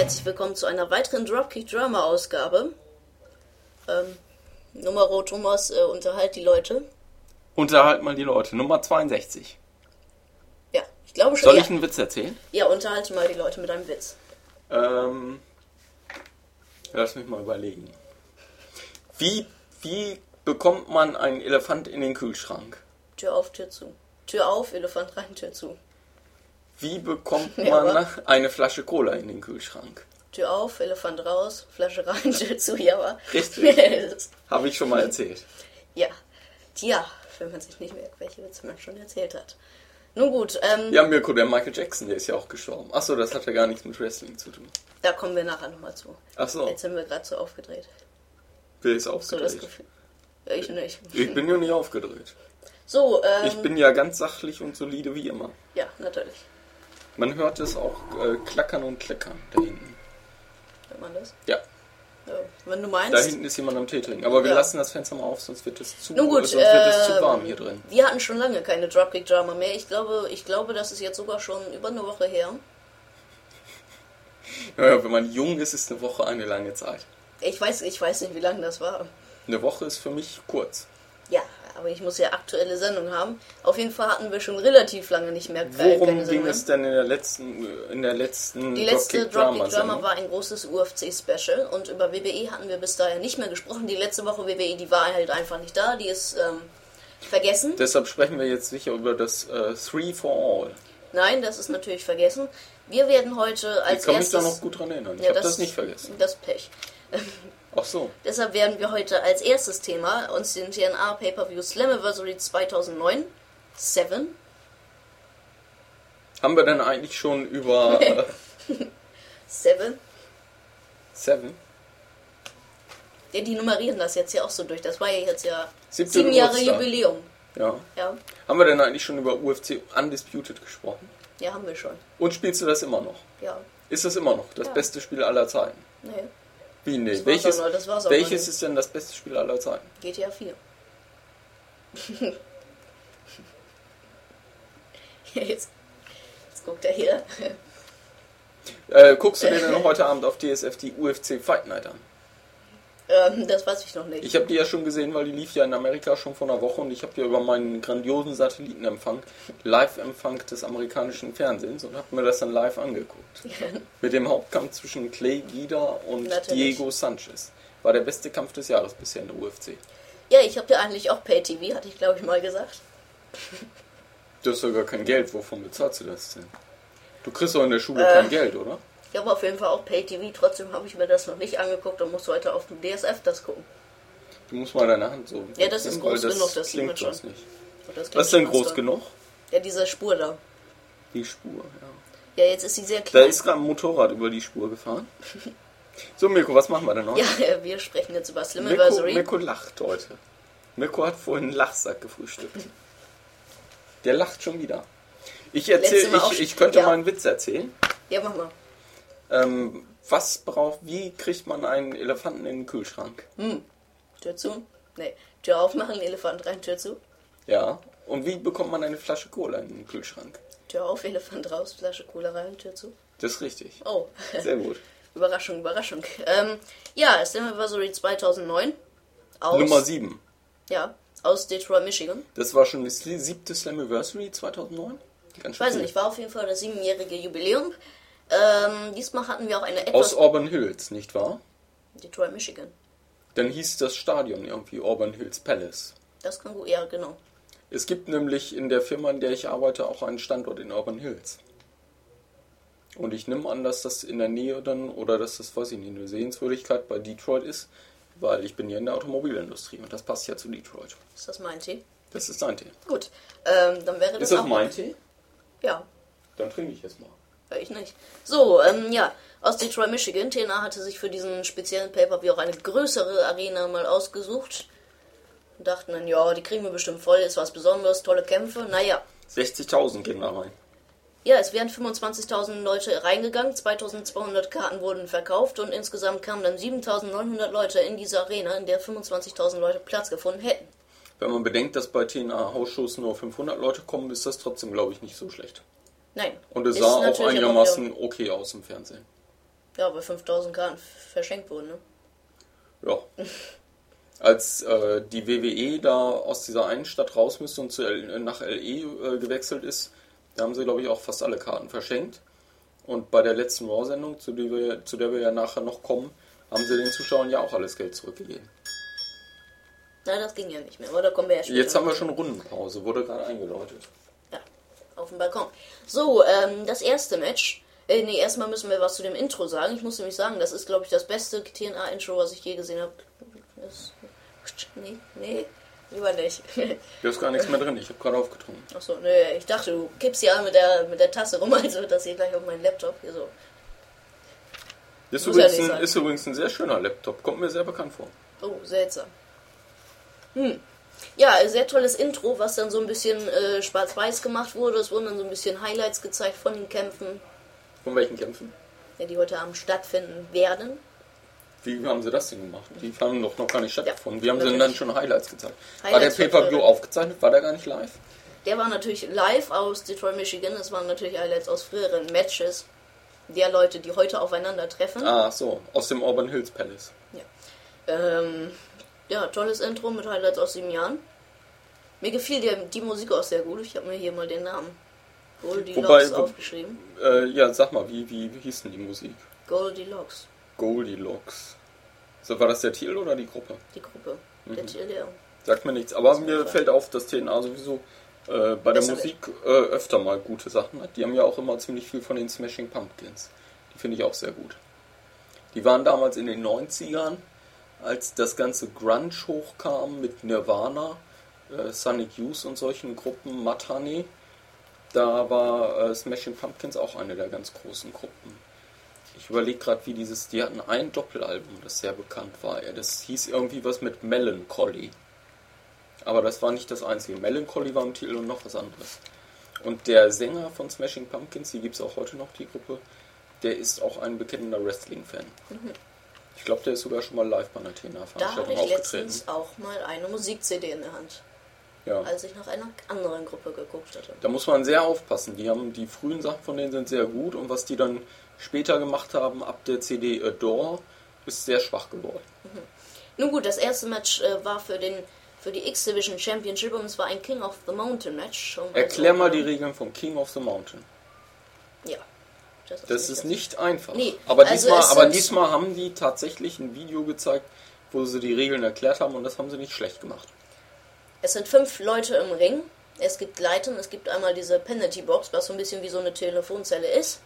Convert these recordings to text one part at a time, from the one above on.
herzlich willkommen zu einer weiteren Dropkick Drama Ausgabe. Numero Thomas, unterhalt die Leute. Unterhalt mal die Leute. Nummer 62. Ja, ich glaube schon. Soll ich einen Witz erzählen? Ja, unterhalte mal die Leute mit einem Witz. Lass mich mal überlegen. Wie bekommt man einen Elefant in den Kühlschrank? Tür auf, Tür zu. Tür auf, Elefant rein, Tür zu. Wie bekommt man eine Flasche Cola in den Kühlschrank? Tür auf, Elefant raus, Flasche rein, Tür zu, ja, aber... Richtig. Habe ich schon mal erzählt. Ja. Tja, wenn man sich nicht merkt, welche Witze man schon erzählt hat. Nun gut, Ja, Mirko, der Michael Jackson, der ist ja auch gestorben. Achso, das hat ja gar nichts mit Wrestling zu tun. da kommen wir nachher nochmal zu. Achso, Jetzt sind wir gerade so aufgedreht. wer ist So aufgedreht? das Gefühl. Ich nicht. Ich bin ja nicht aufgedreht. So, Ich bin ja ganz sachlich und solide wie immer. Ja, natürlich. Man hört es auch klackern und kleckern da hinten. Hört man das? Ja, Ja, wenn du meinst. da hinten ist jemand am Tee trinken. Aber wir Ja. lassen das Fenster mal auf, sonst wird es zu, Nun gut, sonst wird es zu warm hier drin. Wir hatten schon lange keine Dropkick Drama mehr. Ich glaube, das ist jetzt sogar schon über eine Woche her. Ja, wenn man jung ist, ist eine Woche eine lange Zeit. Ich weiß nicht, wie lange das war. Eine Woche ist für mich kurz. Ja, aber ich muss ja aktuelle Sendung haben. Auf jeden Fall hatten wir schon relativ lange nicht mehr Worum keine Sendung ging mehr. es denn in der letzten Die letzte Dropkick Drama Drama war ein großes UFC-Special und über WWE hatten wir bis dahin nicht mehr gesprochen. Die letzte Woche WWE, die war halt einfach nicht da, die ist vergessen. Deshalb sprechen wir jetzt sicher über das Three for All. Nein, das ist natürlich vergessen. Wir werden heute als Ich kann mich erstes... da noch gut dran erinnern. Ich Ja, habe das nicht vergessen. Das Pech. Ach so. Deshalb werden wir heute als erstes Thema uns den TNA Pay-Per-View Slammiversary 2009 7. Haben wir denn eigentlich schon über 7. Seven? Ja, die nummerieren das jetzt ja auch so durch. Das war ja jetzt ja 7. 7 Jahre Geburtstag. Jubiläum. Ja. Ja. Haben wir denn eigentlich schon über UFC Undisputed gesprochen? Ja, haben wir schon. Und spielst du das immer noch? Ja. Ist das immer noch das Ja. beste Spiel aller Zeiten? Nee. Wie, nee? Das war's auch noch, das war's auch noch Welches nicht. ist denn das beste Spiel aller Zeiten? GTA 4. jetzt guckt er hier. Guckst du dir denn heute Abend auf DSF die UFC Fight Night an? Das weiß ich noch nicht. Ich habe die ja schon gesehen, weil die lief ja in Amerika schon vor einer Woche und ich habe die über meinen grandiosen Satellitenempfang, Live-Empfang des amerikanischen Fernsehens und habe mir das dann live angeguckt. Mit dem Hauptkampf zwischen Clay Guida und Natürlich. Diego Sanchez. War der beste Kampf des Jahres bisher in der UFC. Ja, ich habe ja eigentlich auch Pay-TV, hatte ich glaube ich mal gesagt. Du hast ja gar kein Geld, wovon bezahlst du das denn? Du kriegst doch in der Schule kein Geld, oder? Ich habe auf jeden Fall auch Pay-TV, trotzdem habe ich mir das noch nicht angeguckt und muss heute auf dem DSF das gucken. Du musst mal deine Hand so... Ja, das ist weil groß genug, das sieht man klingt schon. sonst nicht. Und das klingt Was ist denn schon groß ganz toll. genug? Ja, diese Spur da. Die Spur, ja. Ja, jetzt ist sie sehr Da klein. ist gerade ein Motorrad über die Spur gefahren. So, Mirko, was machen wir denn noch? Ja, wir sprechen jetzt über Slammiversary. Mirko lacht heute. Mirko hat vorhin einen Lachsack gefrühstückt. Der lacht schon wieder. Ich könnte Ja. mal einen Witz erzählen. Ja, mach mal. Wie kriegt man einen Elefanten in den Kühlschrank? Tür zu? Nee. Tür aufmachen, Elefant rein, Tür zu. Ja. Und wie bekommt man eine Flasche Cola in den Kühlschrank? Tür auf, Elefant raus, Flasche Cola rein, Tür zu. Das ist richtig. Oh. Sehr gut. Überraschung, Überraschung. Ja, Slammiversary 2009. Aus, Nummer 7. Ja, aus Detroit, Michigan. Das war schon das 7. Slammiversary 2009? Ganz Ich weiß viel. nicht, war auf jeden Fall das 7-jährige Jubiläum. Diesmal hatten wir auch eine etwas... Aus Auburn Hills, nicht wahr? Detroit, Michigan. Dann hieß das Stadion irgendwie Auburn Hills Palace. Das kann gut, ja, genau. Es gibt nämlich in der Firma, in der ich arbeite, auch einen Standort in Auburn Hills. Und ich nehme an, dass das in der Nähe dann, oder dass das, weiß ich nicht, eine Sehenswürdigkeit bei Detroit ist, weil ich bin ja in der Automobilindustrie und das passt ja zu Detroit. Ist das mein Tee? Das ist dein Tee. Gut, dann wäre das Ist das auch... mein Tee? Ja, Dann trinke ich es mal. ich nicht. So, ja, aus Detroit, Michigan. TNA hatte sich für diesen speziellen Pay-Per-View auch eine größere Arena mal ausgesucht. Und dachten dann, ja, die kriegen wir bestimmt voll, ist was Besonderes, tolle Kämpfe. Naja, 60.000 gehen da rein. ja, es wären 25.000 Leute reingegangen, 2.200 Karten wurden verkauft und insgesamt kamen dann 7.900 Leute in diese Arena, in der 25.000 Leute Platz gefunden hätten. Wenn man bedenkt, dass bei TNA-Hausshows nur 500 Leute kommen, ist das trotzdem, glaube ich, nicht so schlecht. Nein. Und es ist sah auch natürlich aber einigermaßen okay aus im Fernsehen. Ja, weil 5000 Karten verschenkt wurden, ne? Ja. Als die WWE da aus dieser einen Stadt raus müsste und nach LE gewechselt ist, da haben sie, glaube ich, auch fast alle Karten verschenkt. Und bei der letzten Raw-Sendung, zu der wir ja nachher noch kommen, haben sie den Zuschauern ja auch alles Geld zurückgegeben. Na, das ging ja nicht mehr, aber da kommen wir ja später. Jetzt haben wir schon Rundenpause, wurde gerade eingeläutet. Ja, auf dem Balkon. So, das erste Match. Erstmal müssen wir was zu dem Intro sagen. Ich muss nämlich sagen, das ist, glaube ich, das beste TNA-Intro, was ich je gesehen habe. Nee, lieber nicht. Hier ist gar nichts mehr drin, ich habe gerade aufgetrunken. Achso, nee, ich dachte, du kippst ja mit der Tasse rum, also das hier gleich auf meinen Laptop. Hier so. Ist übrigens ein sehr schöner Laptop, kommt mir sehr bekannt vor. Oh, seltsam. Ja, sehr tolles Intro, was dann so ein bisschen schwarz-weiß gemacht wurde. Es wurden dann so ein bisschen Highlights gezeigt von den Kämpfen. Von welchen Kämpfen? Ja, die heute Abend stattfinden werden. Wie haben sie das denn gemacht? Die haben doch noch gar nicht stattgefunden. Ja, Wie haben sie denn dann schon Highlights gezeigt? Highlights war der Pay-Per-View aufgezeichnet? War der gar nicht live? Der war natürlich live aus Detroit, Michigan. Es waren natürlich Highlights aus früheren Matches der Leute, die heute aufeinandertreffen. Ah, so. Aus dem Auburn Hills Palace. Ja. Ja, tolles Intro mit Highlights aus 7 Jahren. Mir gefiel die Musik auch sehr gut. Ich habe mir hier mal den Namen Goldilocks aufgeschrieben. Ja, sag mal, wie hieß denn die Musik? Goldilocks. Goldilocks. So, war das der Titel oder die Gruppe? Die Gruppe. Der Titel, ja. Sagt mir nichts. Aber mir fällt auf, dass TNA sowieso bei der Musik öfter mal gute Sachen hat. Die haben ja auch immer ziemlich viel von den Smashing Pumpkins. Die finde ich auch sehr gut. Die waren damals in den 90ern, als das ganze Grunge hochkam mit Nirvana, Sonic Youth und solchen Gruppen, Mud Honey. Da war Smashing Pumpkins auch eine der ganz großen Gruppen. Ich überlege gerade, die hatten ein Doppelalbum, das sehr bekannt war. Ja, das hieß irgendwie was mit Melancholy. Aber das war nicht das einzige. Melancholy war im Titel und noch was anderes. Und der Sänger von Smashing Pumpkins, die gibt es auch heute noch, die Gruppe, der ist auch ein bekennender Wrestling-Fan. Ich glaube, der ist sogar schon mal live bei einer TNA-Veranstaltung aufgetreten. Da hatte ich letztens auch mal eine Musik-CD in der Hand. Ja. Als ich nach einer anderen Gruppe geguckt hatte. Da muss man sehr aufpassen. Die frühen Sachen von denen sind sehr gut und was die dann später gemacht haben, ab der CD Adore, ist sehr schwach geworden. Nun gut, das erste Match war für die X-Division Championship und es war ein King of the Mountain Match. Erklär mal die Regeln von King of the Mountain. Ja. Das ist nicht einfach. Nee, aber diesmal haben die tatsächlich ein Video gezeigt, wo sie die Regeln erklärt haben und das haben sie nicht schlecht gemacht. Es sind 5 Leute im Ring. Es gibt Leitern, es gibt einmal diese Penalty Box, was so ein bisschen wie so eine Telefonzelle ist.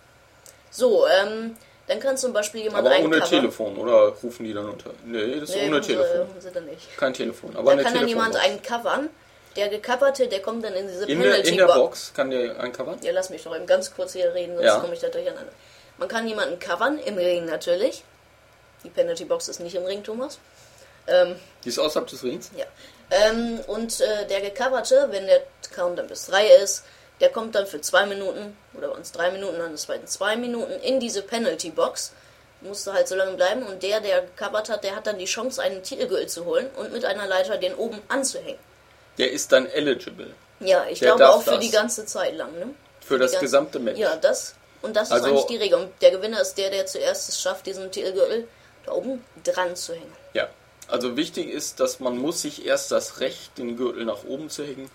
So, dann kann zum Beispiel jemand aber ohne Telefon, oder rufen die dann unter? Nee, das ist ohne Telefon. Sie dann nicht. Kein Telefon, aber da kann dann jemand einen covern. Der gecoverte, der kommt dann in diese Penalty Box. In der Box kann der einen covern? Ja, lass mich doch eben ganz kurz hier reden, sonst komme ich da durcheinander. Man kann jemanden covern, im Ring natürlich. Die Penalty Box ist nicht im Ring, Thomas. Die ist außerhalb des Rings? Ja. Und der gecoverte, wenn der Count dann bis 3 ist, der kommt dann für 2 Minuten, oder bei uns 3 Minuten, dann des zweiten 2 Minuten in diese Penalty Box. Musste halt so lange bleiben und der gecovert hat, der hat dann die Chance, einen Titelgürtel zu holen und mit einer Leiter den oben anzuhängen. Der ist dann eligible. Ja, ich glaube auch für die ganze Zeit lang, ne? Für das gesamte Match. Ja, das ist eigentlich die Regel. Und der Gewinner ist der zuerst es schafft, diesen Titelgürtel da oben dran zu hängen. Ja, also wichtig ist, dass man muss sich erst das Recht, den Gürtel nach oben zu hängen,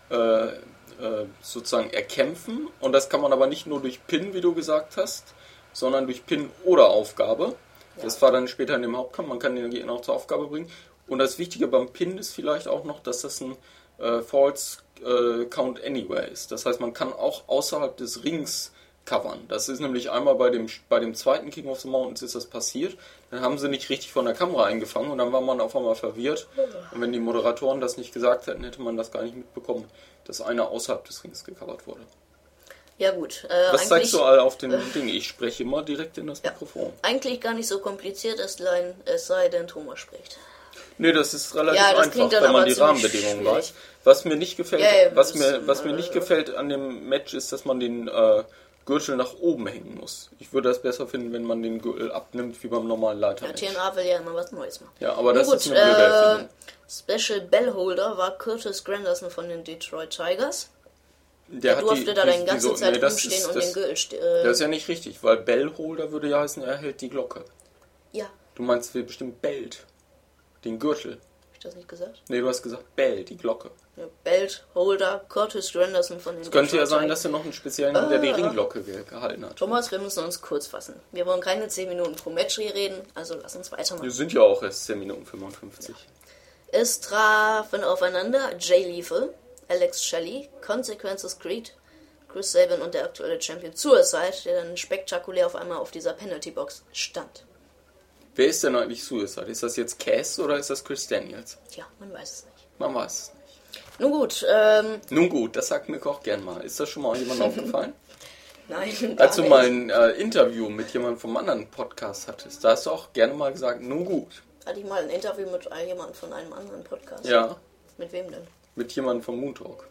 sozusagen erkämpfen. Und das kann man aber nicht nur durch Pin, wie du gesagt hast, sondern durch Pin oder Aufgabe. Ja. Das war dann später in dem Hauptkampf, man kann den Gegner auch zur Aufgabe bringen. Und das Wichtige beim Pin ist vielleicht auch noch, dass das ein False Count Anywhere ist. Das heißt, man kann auch außerhalb des Rings covern. Das ist nämlich einmal bei dem zweiten King of the Mountains ist das passiert. Dann haben sie nicht richtig von der Kamera eingefangen und dann war man auf einmal verwirrt. Und wenn die Moderatoren das nicht gesagt hätten, hätte man das gar nicht mitbekommen, dass einer außerhalb des Rings gecovert wurde. Ja gut. Was zeigst du all auf den Ding? Ich spreche immer direkt in das Mikrofon. Eigentlich gar nicht so kompliziert, es sei denn, Thomas spricht. Nee, das ist relativ einfach, wenn man die Rahmenbedingungen weiß. Was mir nicht gefällt, was mir nicht gefällt an dem Match ist, dass man den Gürtel nach oben hängen muss. Ich würde das besser finden, wenn man den Gürtel abnimmt, wie beim normalen Leitermatch. Ja, TNA will ja immer was Neues machen. Ja, aber das ist eine blöde Erfindung. Special Bellholder war Curtis Granderson von den Detroit Tigers. Der Er durfte da die ganze Zeit rumstehen und den Gürtel... Das ist ja nicht richtig, weil Bellholder würde ja heißen, er hält die Glocke. Ja. Du meinst, wir bestimmt bellt. Den Gürtel. Hab ich das nicht gesagt? Nee, du hast gesagt Bell, die Glocke. Ja, Belt, Holder, Curtis Granderson von den... Es könnte ja sein, dass er noch einen speziellen Mann, der die Ringglocke gehalten hat. Thomas, wir müssen uns kurz fassen. Wir wollen keine 10 Minuten pro Match hier reden, also lass uns weitermachen. Wir sind ja auch erst 10 Minuten 55. Ja. Es trafen aufeinander Jay Lethal, Alex Shelley, Consequences Creed, Chris Sabin und der aktuelle Champion Suicide, der dann spektakulär auf einmal auf dieser Penalty-Box stand. Wer ist denn eigentlich Suicide? Ist das jetzt Cass oder ist das Chris Daniels? Tja, man weiß es nicht. Man weiß es nicht. Nun gut, Nun gut, das sagt mir auch gern mal. Ist das schon mal jemandem aufgefallen? Nein, Als du mal ein Interview mit jemandem vom anderen Podcast hattest, da hast du auch gerne mal gesagt, nun gut. Hatte ich mal ein Interview mit jemandem von einem anderen Podcast? Ja. Mit wem denn? Mit jemandem vom Moon Talk.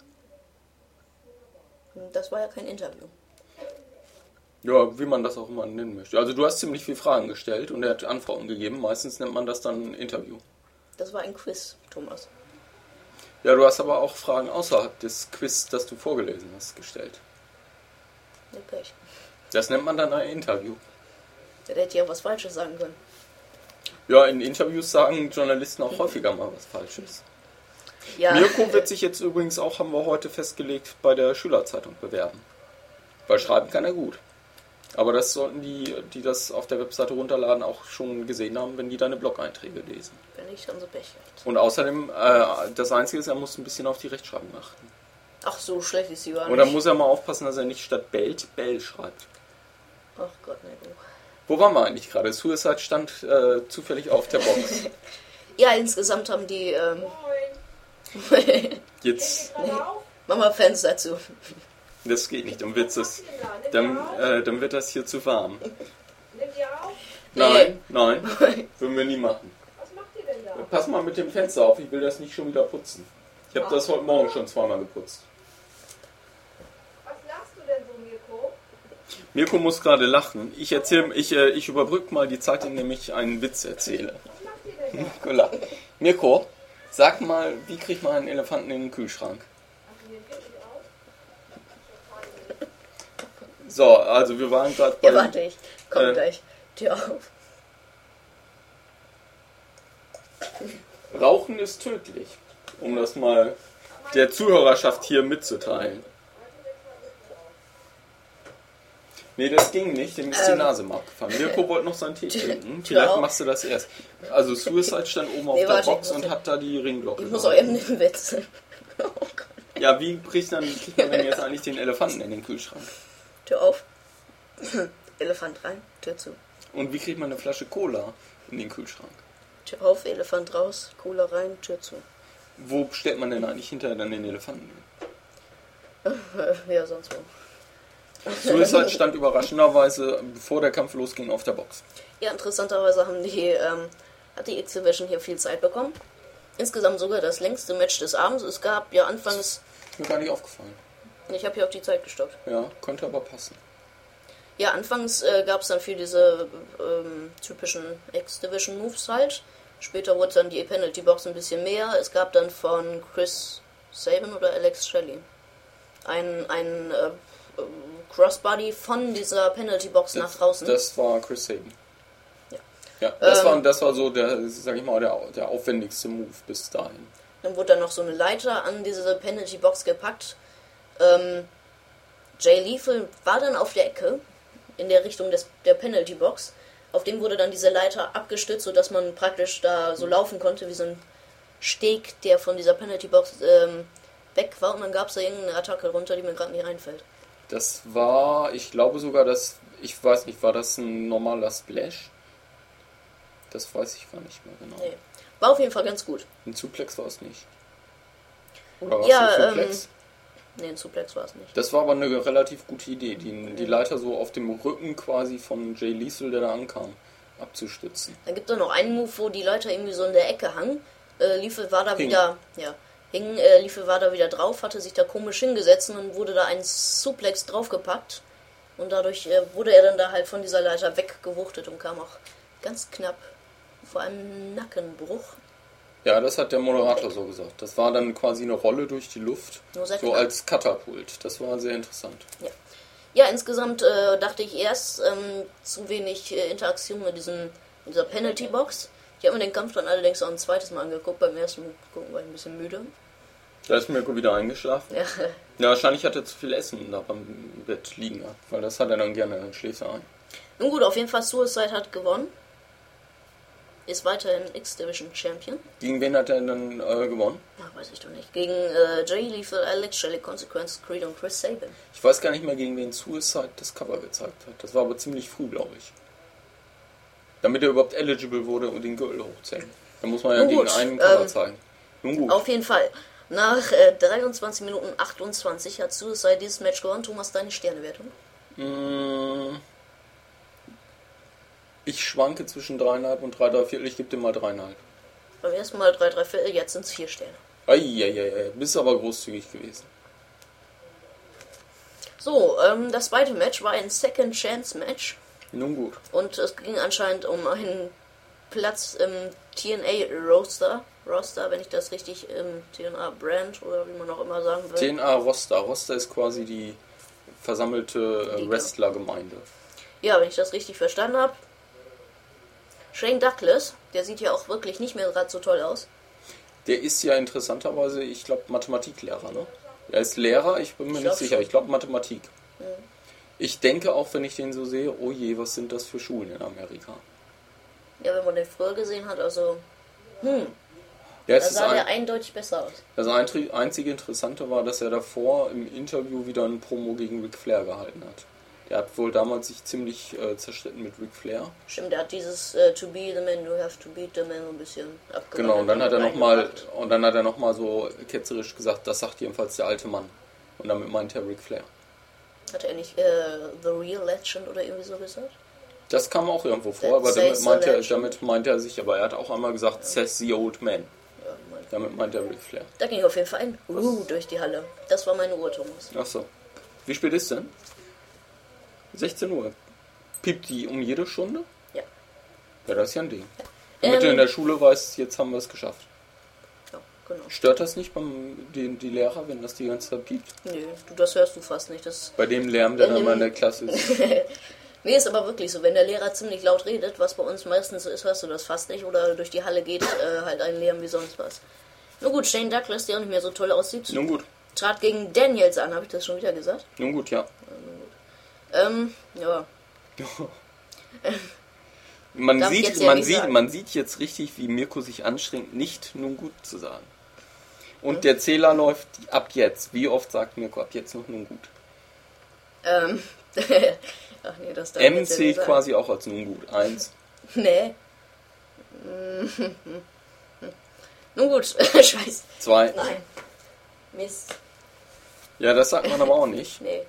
Das war ja kein Interview. Ja, wie man das auch immer nennen möchte. Also du hast ziemlich viele Fragen gestellt und er hat Antworten gegeben. Meistens nennt man das dann ein Interview. Das war ein Quiz, Thomas. Ja, du hast aber auch Fragen außerhalb des Quiz, das du vorgelesen hast, gestellt. Ja, Pech. Das nennt man dann ein Interview. Der hätte ja was Falsches sagen können. Ja, in Interviews sagen Journalisten auch häufiger mal was Falsches. Ja. Mirko wird sich jetzt übrigens auch, haben wir heute festgelegt, bei der Schülerzeitung bewerben. Weil schreiben kann er gut. Aber das sollten die das auf der Webseite runterladen, auch schon gesehen haben, wenn die deine Blog-Einträge lesen. Wenn ich dann so Pech gehabt. Und außerdem, das Einzige ist, er muss ein bisschen auf die Rechtschreibung achten. Ach, so schlecht ist sie gar nicht. Und dann muss er mal aufpassen, dass er nicht statt bellt, Bell schreibt. Ach Gott, ne, du. Wo waren wir eigentlich gerade? Suicide stand zufällig auf der Box. Ja, insgesamt haben die, Jetzt, nee, mach mal Fans dazu. das geht nicht, dann wird das hier zu warm. Nehmt ihr auf? Nein, würden wir nie machen. Was macht ihr denn da? Pass mal mit dem Fenster auf, ich will das nicht schon wieder putzen. Ich habe das heute Morgen schon zweimal geputzt. Was lachst du denn so, Mirko? Mirko muss gerade lachen. Ich überbrücke mal die Zeit, indem ich einen Witz erzähle. Was macht ihr denn da? Mirko lacht. Mirko, sag mal, wie kriegt man einen Elefanten in den Kühlschrank? Also mir geht nicht auf. So, also wir waren gerade bei... Ja, warte, ich komm gleich. Tür auf. Rauchen ist tödlich, um das mal der Zuhörerschaft hier mitzuteilen. Nee, das ging nicht, dem ist die Nase mal abgefallen. Mirko wollte noch seinen Tee trinken, vielleicht machst du das erst. Also Suicide stand oben auf der Box und hat da die Ringglocke. Ich muss auch eben den Witz. Oh Gott. Ja, wie kriegt man denn jetzt eigentlich den Elefanten in den Kühlschrank? Tür auf. Elefant rein, Tür zu. Und wie kriegt man eine Flasche Cola in den Kühlschrank? Tür auf, Elefant raus, Cola rein, Tür zu. Wo stellt man denn eigentlich hinterher dann den Elefanten hin? Ja, sonst wo. Suicide stand überraschenderweise, bevor der Kampf losging, auf der Box. Ja, interessanterweise hat die X-Division hier viel Zeit bekommen. Insgesamt sogar das längste Match des Abends. Es gab ja anfangs... Ist mir gar nicht aufgefallen. Ich habe hier auf die Zeit gestoppt. Ja, könnte aber passen. Ja, anfangs gab es dann viel diese typischen X-Division-Moves halt. Später wurde dann die Penalty-Box ein bisschen mehr. Es gab dann von Chris Sabin oder Alex Shelley ein Crossbody von dieser Penalty-Box nach draußen. Das war Chris Sabin. Ja. Ja, das war so der, sag ich mal, der aufwendigste Move bis dahin. Dann wurde dann noch so eine Leiter an diese Penalty-Box gepackt. Jay Lethal war dann auf der Ecke, in der Richtung der Penalty-Box. Auf dem wurde dann diese Leiter abgestützt, sodass man praktisch da so laufen konnte, wie so ein Steg, der von dieser Penalty-Box weg war. Und dann gab es da irgendeine Attacke runter, die mir gerade nicht einfällt. Das war, ich glaube sogar, ich weiß nicht, war das ein normaler Splash? Das weiß ich gar nicht mehr genau. Nee. War auf jeden Fall ganz gut. Ein Suplex war es nicht. Oder war Ja, es ein Suplex? Nee, ein Suplex war es nicht. Das war aber eine relativ gute Idee, die Leiter so auf dem Rücken quasi von Jay Lethal, der da ankam, abzustützen. Dann gibt es noch einen Move, wo die Leiter irgendwie so in der Ecke hang. Lethal war da wieder drauf, hatte sich da komisch hingesetzt und dann wurde da ein Suplex draufgepackt. Und dadurch wurde er dann da halt von dieser Leiter weggewuchtet und kam auch ganz knapp vor einem Nackenbruch. Ja, das hat der Moderator so gesagt. Das war dann quasi eine Rolle durch die Luft, Nur sehr so knapp. als Katapult. Das war sehr interessant. Ja, ja insgesamt dachte ich erst zu wenig Interaktion mit dieser Penalty-Box. Ich habe mir den Kampf dann allerdings auch ein zweites Mal angeguckt. Beim ersten Gucken war ich ein bisschen müde. Da ist Mirko wieder eingeschlafen. Ja, Ja, wahrscheinlich hat er zu viel Essen da beim Bett liegen gehabt, weil das hat er dann gerne, dann schläft er ein. nun gut, auf jeden Fall Suicide hat gewonnen. Ist weiterhin X-Division Champion. Gegen wen hat er dann gewonnen? Ach, weiß ich doch nicht. Gegen Jay Lethal, Alex Shelley, Consequence, Creed und Chris Sabin. Ich weiß gar nicht mehr, gegen wen Suicide das Cover gezeigt hat. Das war aber ziemlich früh, glaube ich. Damit er überhaupt eligible wurde und den Gürtel hochzählen. Da muss man ja Nun gegen gut, einen Cover zeigen. Nun gut. Auf jeden Fall. Nach 23 Minuten 28 hat Suicide dieses Match gewonnen. Thomas, deine Sternewertung? Ich schwanke zwischen 3,5 und 3,3. Ich gebe dir mal 3,5. Beim ersten Mal 3, 3 Viertel, jetzt sind es 4 Sterne. Eieiei, bist aber großzügig gewesen. So, das zweite Match war ein Second Chance Match. Nun gut. Und es ging anscheinend um einen Platz im TNA Roster, wenn ich das richtig im TNA Brand oder wie man auch immer sagen will. TNA Roster. Roster ist quasi die versammelte Liga. Wrestler-Gemeinde. Ja, wenn ich das richtig verstanden habe. Shane Douglas, der sieht ja auch wirklich nicht mehr gerade so toll aus. Der ist ja interessanterweise, ich glaube, Mathematiklehrer, ne? Er ist Lehrer, ich bin mir nicht sicher. schon. Ich glaube Mathematik. Ich denke auch, wenn ich den so sehe, oh je, was sind das für Schulen in Amerika? Ja, wenn man den früher gesehen hat, also Ja, da es ist sah der eindeutig besser aus. das einzige Interessante war, dass er davor im Interview wieder ein Promo gegen Ric Flair gehalten hat. Der hat wohl damals sich ziemlich zerstritten mit Ric Flair. Stimmt, der hat dieses To be the man, you have to beat the man so ein bisschen abgewandelt. Genau, und dann hat er noch mal so ketzerisch gesagt, das sagt jedenfalls der alte Mann. Und damit meint er Ric Flair. Hat er nicht The Real Legend oder irgendwie so gesagt? Das kam auch irgendwo vor, aber damit meint er sich, aber er hat auch einmal gesagt, Seth the Old Man. Ja, Damit meint er Ric Flair. da ging auf jeden Fall ein durch die Halle. Das war meine Uhr, Thomas. Ach so. Wie spät ist denn? 16 Uhr. Piept die um jede Stunde? Ja. Ja, das ist ja ein Ding. Damit du in der Schule weißt, jetzt haben wir es geschafft. Ja, genau. Stört das nicht die Lehrer, wenn das die ganze Zeit piept? Nö, das hörst du fast nicht. Das Bei dem Lärm, der dann mal in der Klasse ist. nee, ist aber wirklich so. Wenn der Lehrer ziemlich laut redet, was bei uns meistens so ist, hörst du das fast nicht. Oder durch die Halle geht halt ein Lärm wie sonst was. Nur gut, Shane Douglas, der auch nicht mehr so toll aussieht, Nun gut. trat gegen Daniels an. Habe ich das schon wieder gesagt? Nun gut, ja. Ja. Man Darf ich sieht, jetzt ja man, nicht sieht, sagen. man sieht jetzt richtig, wie Mirko sich anstrengt, nicht nun gut zu sagen. Und der Zähler läuft ab jetzt. Wie oft sagt Mirko ab jetzt noch nun gut? Ach nee, das darf ich M jetzt ja zählt nicht sagen. quasi auch als nun gut. 1. Nee. Nun gut, scheiße. 2. Nein. Mist. Ja, das sagt man aber auch nicht. Nee.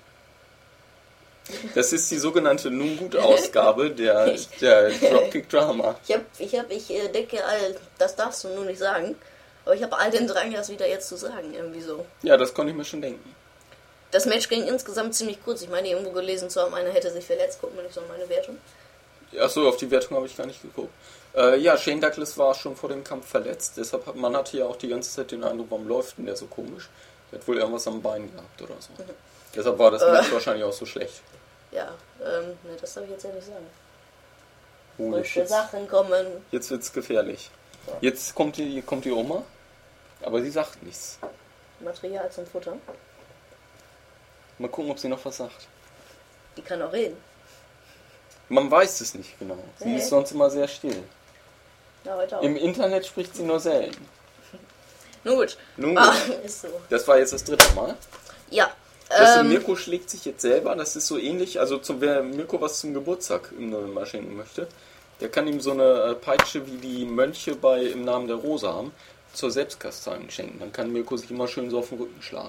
Das ist die sogenannte nun gut Ausgabe der Dropkick Drama. Ich denke, das darfst du nur nicht sagen. Aber ich habe all den Drang, das wieder jetzt zu sagen, irgendwie so. Ja, das konnte ich mir schon denken. Das Match ging insgesamt ziemlich kurz. Ich meine, irgendwo gelesen zu haben, einer hätte sich verletzt. Guck mal nicht so an meine Wertung. Achso, auf die Wertung habe ich gar nicht geguckt. Ja, Shane Douglas war schon vor dem Kampf verletzt. Deshalb man hatte ja auch die ganze Zeit den Eindruck, warum läuft denn der so komisch? Der hat wohl irgendwas am Bein gehabt oder so. Deshalb war das Match wahrscheinlich auch so schlecht. Ja, ne, das darf ich jetzt ja nicht sagen. Oh, Frische Sachen kommen. jetzt wird's gefährlich. Jetzt kommt die Oma, aber sie sagt nichts. Material zum Futtern. Mal gucken, ob sie noch was sagt. Die kann auch reden. Man weiß es nicht genau. Sie Nee. ist sonst immer sehr still. Ja, heute auch. Im Internet spricht sie nur selten. Nun gut. Nun Ah, gut. ist so. Das war jetzt das 3. Mal. Ja. Mirko schlägt sich jetzt selber. Das ist so ähnlich. Also wer Mirko was zum Geburtstag im November schenken möchte, der kann ihm so eine Peitsche wie die Mönche bei Im Namen der Rose haben, zur Selbstkasteiung schenken. Dann kann Mirko sich immer schön so auf den Rücken schlagen.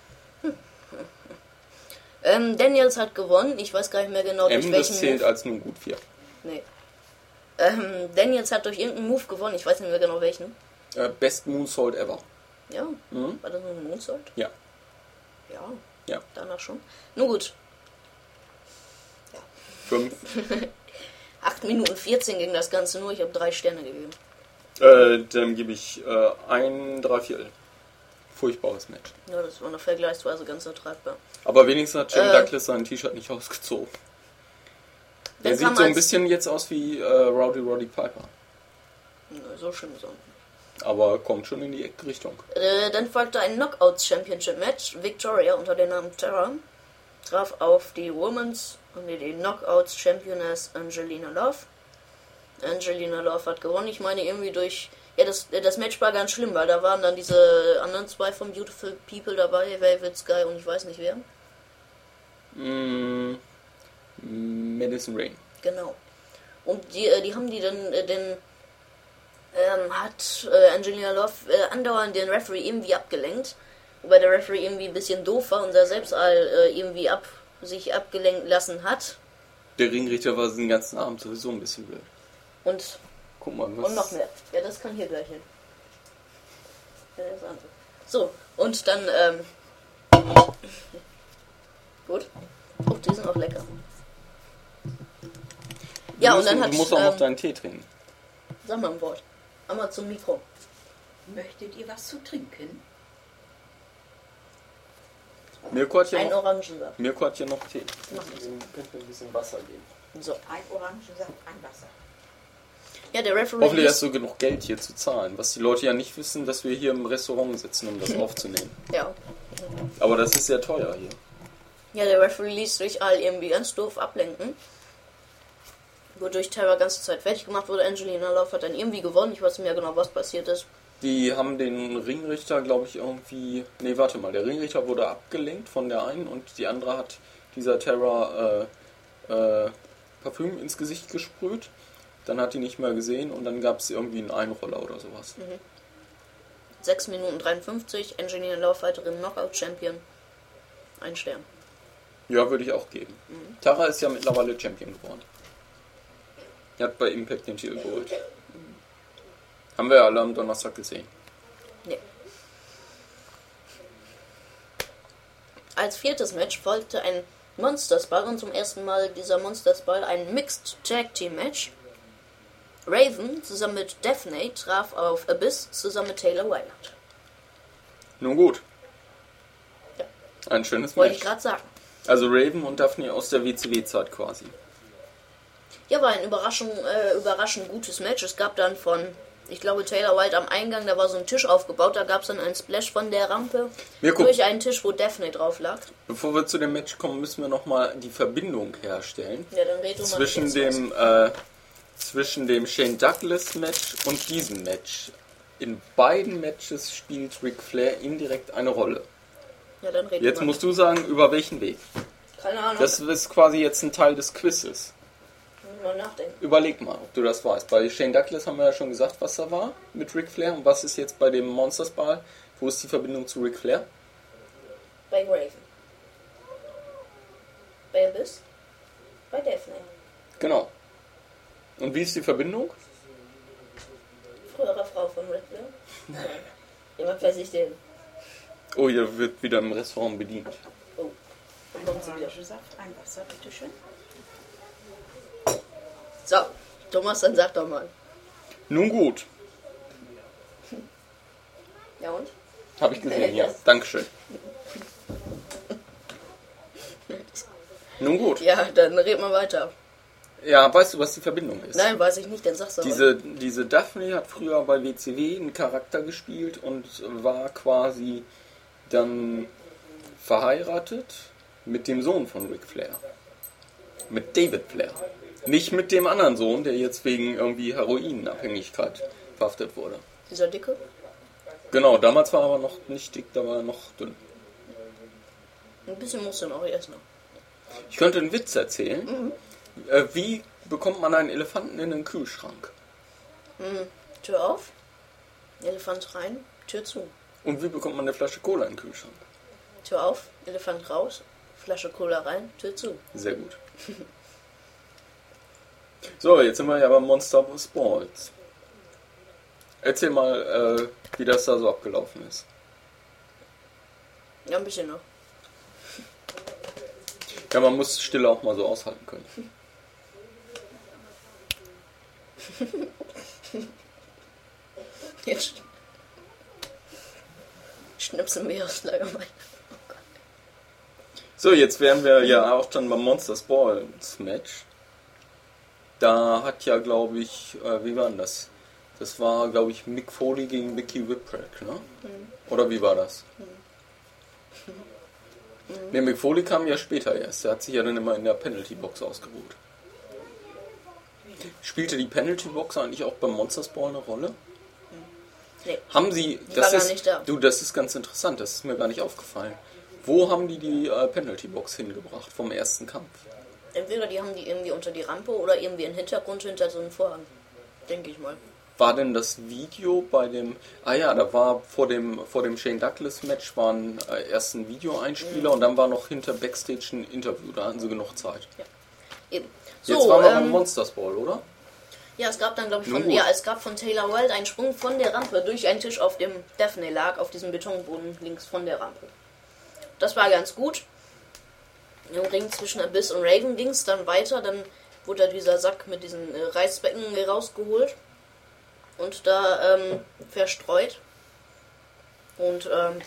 Daniels hat gewonnen. Ich weiß gar nicht mehr genau, durch Das welchen zählt Move. als nun gut 4. Nee. Daniels hat durch irgendeinen Move gewonnen. Ich weiß nicht mehr genau welchen. Best Moonsault ever. Ja. Mhm. War das nur ein Moonsault? Ja. Ja. Ja. Danach schon. Nun gut. 5. 8 Minuten 14 ging das Ganze nur. Ich habe 3 Sterne gegeben. Dann gebe ich ein 3/4. Furchtbares Match. Ja, das war noch vergleichsweise ganz ertragbar. Aber wenigstens hat Shane Douglas sein T-Shirt nicht ausgezogen. Der Dann sieht kam so ein als- bisschen jetzt aus wie Roddy Piper. Ja, so schlimm so. Aber kommt schon in die Richtung. Dann folgte ein Knockouts Championship Match. Victoria unter dem Namen Terra traf auf die die Knockouts Championess Angelina Love. Angelina Love hat gewonnen. Ich meine irgendwie durch... Ja, das Match war ganz schlimm, weil da waren dann diese anderen zwei von Beautiful People dabei, Velvet Sky und ich weiß nicht wer. Madison Rain. Genau. Und die haben die dann hat Angelina Love andauernd den Referee irgendwie abgelenkt, wobei der Referee irgendwie ein bisschen doof war und er selbst irgendwie sich abgelenkt lassen hat. Der Ringrichter war den ganzen Abend sowieso ein bisschen wild. Und Guck mal, was... Und noch mehr. Ja, das kann hier gleich hin. Ja, das andere. So, und dann, gut. Oh, die sind auch lecker. Ja, und dann hat... Du musst auch noch deinen Tee trinken. Sag mal ein Wort. Einmal zum Mikro. Möchtet ihr was zu trinken? Mirko hat hier Ein noch, Orangensaft. Mirko hat hier noch Tee. Mach das. Könnt mir ein bisschen Wasser geben. So. Ein Orangensaft, ein Wasser. Ja, der Referee... Hoffentlich hast du genug Geld hier zu zahlen. Was die Leute ja nicht wissen, dass wir hier im Restaurant sitzen, um das aufzunehmen. Ja. Aber das ist sehr teuer hier. Ja, der Referee ließ sich all irgendwie ganz doof ablenken. Wodurch Terra ganze Zeit fertig gemacht wurde. Angelina Love hat dann irgendwie gewonnen. Ich weiß nicht mehr genau, was passiert ist. Die haben den Ringrichter, glaube ich, irgendwie... Nee, warte mal. Der Ringrichter wurde abgelenkt von der einen und die andere hat dieser Terra Parfüm ins Gesicht gesprüht. Dann hat die nicht mehr gesehen und dann gab es irgendwie einen Einroller oder sowas. 6 Minuten 53. Angelina Love, weitere Knockout-Champion. Ein Stern. Ja, würde ich auch geben. Tara ist ja mittlerweile Champion geworden. Er hat bei Impact den Titel geholt. Haben wir ja alle am Donnerstag gesehen. Nee. Als viertes Match folgte ein Monsters Ball und zum ersten Mal dieser Monsters Ball ein Mixed Tag Team Match. Raven zusammen mit Daphne traf auf Abyss zusammen mit Taylor Wilde. Nun gut. Ja. Ein schönes Wollte ich Match. gerade sagen. Also Raven und Daphne aus der WCW-Zeit quasi. Ja, war ein überraschend gutes Match. Es gab dann von, ich glaube, Taylor Wilde am Eingang, da war so ein Tisch aufgebaut, da gab es dann einen Splash von der Rampe Mirko, durch einen Tisch, wo Daphne drauf lag. bevor wir zu dem Match kommen, müssen wir nochmal die Verbindung herstellen. Ja, dann red du mal Zwischen jetzt zwischen dem Shane Douglas Match und diesem Match. In beiden Matches spielt Ric Flair indirekt eine Rolle. Ja, dann red Jetzt du mal. musst du sagen, über welchen Weg. Keine Ahnung. Das ist quasi jetzt ein Teil des Quizzes. Muss mal nachdenken. Überleg mal, ob du das weißt. Bei Shane Douglas haben wir ja schon gesagt, was da war mit Ric Flair. Und was ist jetzt bei dem Monsters Ball? Wo ist die Verbindung zu Ric Flair? Bei Raven. Bei Abyss. Bei Daphne. Genau. Und wie ist die Verbindung? Frühere Frau von Ric Flair. Nein. Jemand weiß ich den. Oh, hier wird wieder im Restaurant bedient. Oh. Dann kommt sie wieder. Orangensaft, ein Wasser, bitteschön. So, Thomas, dann sag doch mal. Nun gut. Ja und? Habe ich gesehen, ja. Dankeschön. Nun gut. Ja, dann red mal weiter. Ja, weißt du, was die Verbindung ist? Nein, weiß ich nicht, dann sag's doch. Diese Daphne hat früher bei WCW einen Charakter gespielt und war quasi dann verheiratet mit dem Sohn von Ric Flair. Mit David Flair. Nicht mit dem anderen Sohn, der jetzt wegen irgendwie Heroinabhängigkeit verhaftet wurde. Dieser Dicke? Genau, damals war er aber noch nicht dick, da war er noch dünn. Ein bisschen musst du noch erst noch. Ich könnte einen Witz erzählen. Wie bekommt man einen Elefanten in den Kühlschrank? Tür auf, Elefant rein, Tür zu. Und wie bekommt man eine Flasche Cola in den Kühlschrank? Tür auf, Elefant raus, Flasche Cola rein, Tür zu. Sehr gut. So, jetzt sind wir ja beim Monster Balls. Erzähl mal, wie das da so abgelaufen ist. Ja, ein bisschen noch. Ja, man muss Stille auch mal so aushalten können. Jetzt schnipsen wir aus Lagerwein. Oh Gott. So, jetzt wären wir ja auch dann beim Monsters Balls Match. Da hat ja, glaube ich, wie war denn das? Das war, glaube ich, Mick Foley gegen Vicky Whipwreck, ne? Oder wie war das? Ne, Mick Foley kam ja später erst. Der hat sich ja dann immer in der Penalty-Box ausgeruht. Spielte die Penalty-Box eigentlich auch beim Monsters Ball eine Rolle? Nee. Haben sie... Die war gar nicht da. Du, das ist ganz interessant. Das ist mir gar nicht aufgefallen. Wo haben die Penalty-Box hingebracht vom ersten Kampf? Entweder die haben die irgendwie unter die Rampe oder irgendwie im Hintergrund hinter so einem Vorhang. Denke ich mal. War denn das Video bei dem... Ah ja, da war vor dem Shane Douglas Match waren erst ein Videoeinspieler und dann war noch hinter Backstage ein Interview. Da hatten sie genug Zeit. Ja. Eben. Jetzt waren wir beim Monsters Ball, oder? Ja, es gab dann, glaube ich, es gab von Taylor Wilde einen Sprung von der Rampe durch einen Tisch, auf dem Daphne lag, auf diesem Betonboden links von der Rampe. Das war ganz gut. Im Ring zwischen Abyss und Raven ging es dann weiter. Dann wurde dieser Sack mit diesen Reisbecken rausgeholt und da verstreut. Und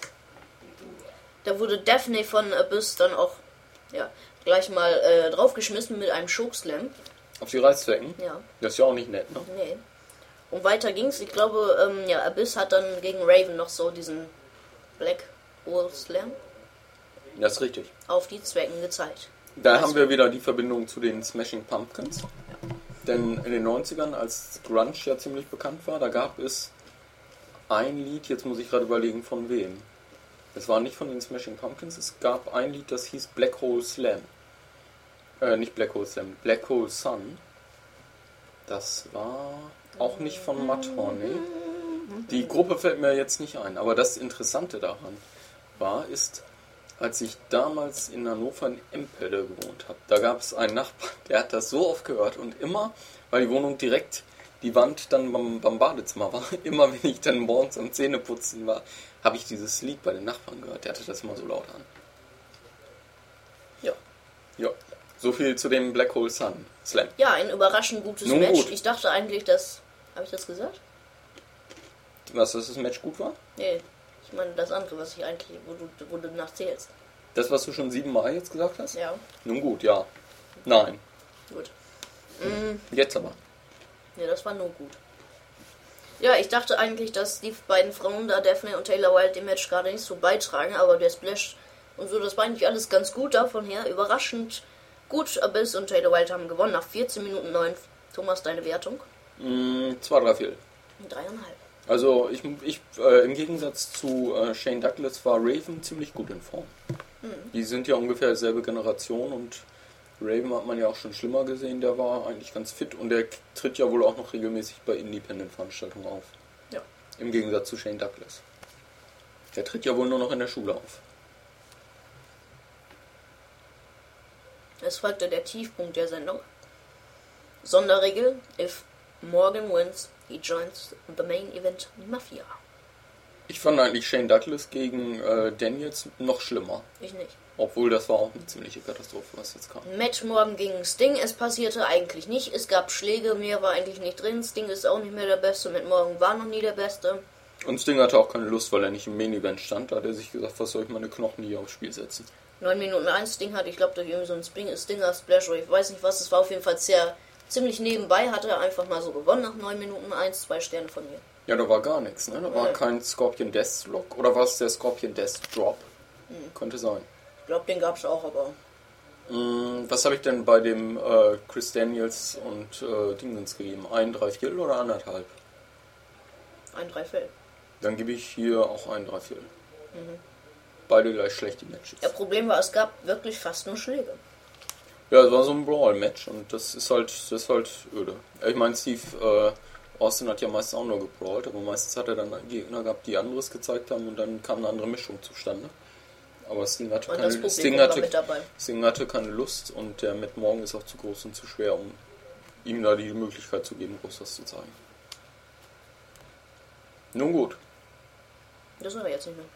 da wurde Daphne von Abyss dann auch gleich mal draufgeschmissen mit einem Chokeslam. Auf die Reißzwecken? Ja. Das ist ja auch nicht nett, ne? Nee. Und weiter ging's. Ich glaube, Abyss hat dann gegen Raven noch so diesen Black Hole Slam Das ist richtig. auf die Zwecken gezeigt. Da haben wir wieder die Verbindung zu den Smashing Pumpkins. Denn in den 90ern, als Grunge ja ziemlich bekannt war, da gab es ein Lied, jetzt muss ich gerade überlegen, von wem. Es war nicht von den Smashing Pumpkins, es gab ein Lied, das hieß Black Hole Slam. Nicht Black Hole Slam, Black Hole Sun. Das war auch nicht von Mudhorn, nee. Die Gruppe fällt mir jetzt nicht ein, aber das Interessante daran ist, als ich damals in Hannover in Empelde gewohnt habe, da gab es einen Nachbarn, der hat das so oft gehört und immer, weil die Wohnung direkt die Wand dann beim Badezimmer war, immer wenn ich dann morgens am Zähneputzen war, habe ich dieses Lied bei den Nachbarn gehört. Der hatte das immer so laut an. Ja. Ja. So viel zu dem Black Hole Sun Slam. Ja, ein überraschend gutes Nun Match. gut. Ich dachte eigentlich, dass... Habe ich das gesagt? Was, dass das Match gut war? Nee. Ich meine das andere, was ich eigentlich... Wo du nachzählst. Das, was du schon 7-mal jetzt gesagt hast? Ja. Nun gut, ja. Nein. Gut. Jetzt aber. Ja, das war nur gut. Ja, ich dachte eigentlich, dass die beiden Frauen da, Daphne und Taylor Wilde, dem Match gerade nicht so beitragen, aber der Splash und so, das war eigentlich alles ganz gut davon her. Überraschend gut. Abyss und Taylor Wilde haben gewonnen nach 14 Minuten 9. Thomas, deine Wertung? 2, 3, 4. 3,5. Also ich im Gegensatz zu Shane Douglas war Raven ziemlich gut in Form. Die sind ja ungefähr dieselbe Generation und Raven hat man ja auch schon schlimmer gesehen, der war eigentlich ganz fit und der tritt ja wohl auch noch regelmäßig bei Independent-Veranstaltungen auf. Ja. Im Gegensatz zu Shane Douglas. Der tritt ja wohl nur noch in der Schule auf. Es folgte der Tiefpunkt der Sendung. Sonderregel: If Morgan wins, he joins the main event Mafia. Ich fand eigentlich Shane Douglas gegen Daniels noch schlimmer. Ich nicht. Obwohl das war auch eine ziemliche Katastrophe, was jetzt kam. Match morgen gegen Sting. Es passierte eigentlich nicht. Es gab Schläge, mehr war eigentlich nicht drin. Sting ist auch nicht mehr der Beste. Mit Morgan war noch nie der Beste. Und Sting hatte auch keine Lust, weil er nicht im Main Event stand. Da hat er sich gesagt, was soll ich meine Knochen hier aufs Spiel setzen. 9 Minuten 1 Sting hatte, ich glaube, durch irgendwie so ein Stinger Splash oder ich weiß nicht was. Es war auf jeden Fall ziemlich nebenbei. Hat er einfach mal so gewonnen nach 9 Minuten 1. 2 Sterne von mir. Ja, da war gar nichts, ne? Da war kein Scorpion Death Lock. Oder war es der Scorpion Death Drop? Könnte sein. Ich glaube, den gab es auch, aber... Was habe ich denn bei dem Chris Daniels und Dingens gegeben? 1, 3 Viertel oder 1,5? 1 3 Fell. Dann gebe ich hier auch 1, 3 Viertel. Beide gleich schlechte Matches. Das Problem war, es gab wirklich fast nur Schläge. Ja, es war so ein Brawl-Match und das ist halt öde. Ich meine, Steve Austin hat ja meistens auch nur gebrawlt, aber meistens hat er dann Gegner gehabt, die anderes gezeigt haben und dann kam eine andere Mischung zustande. Aber Sting hatte keine Lust und der Matt Morgan ist auch zu groß und zu schwer, um ihm da die Möglichkeit zu geben, groß was zu zeigen. Nun gut. Das war jetzt nicht mehr.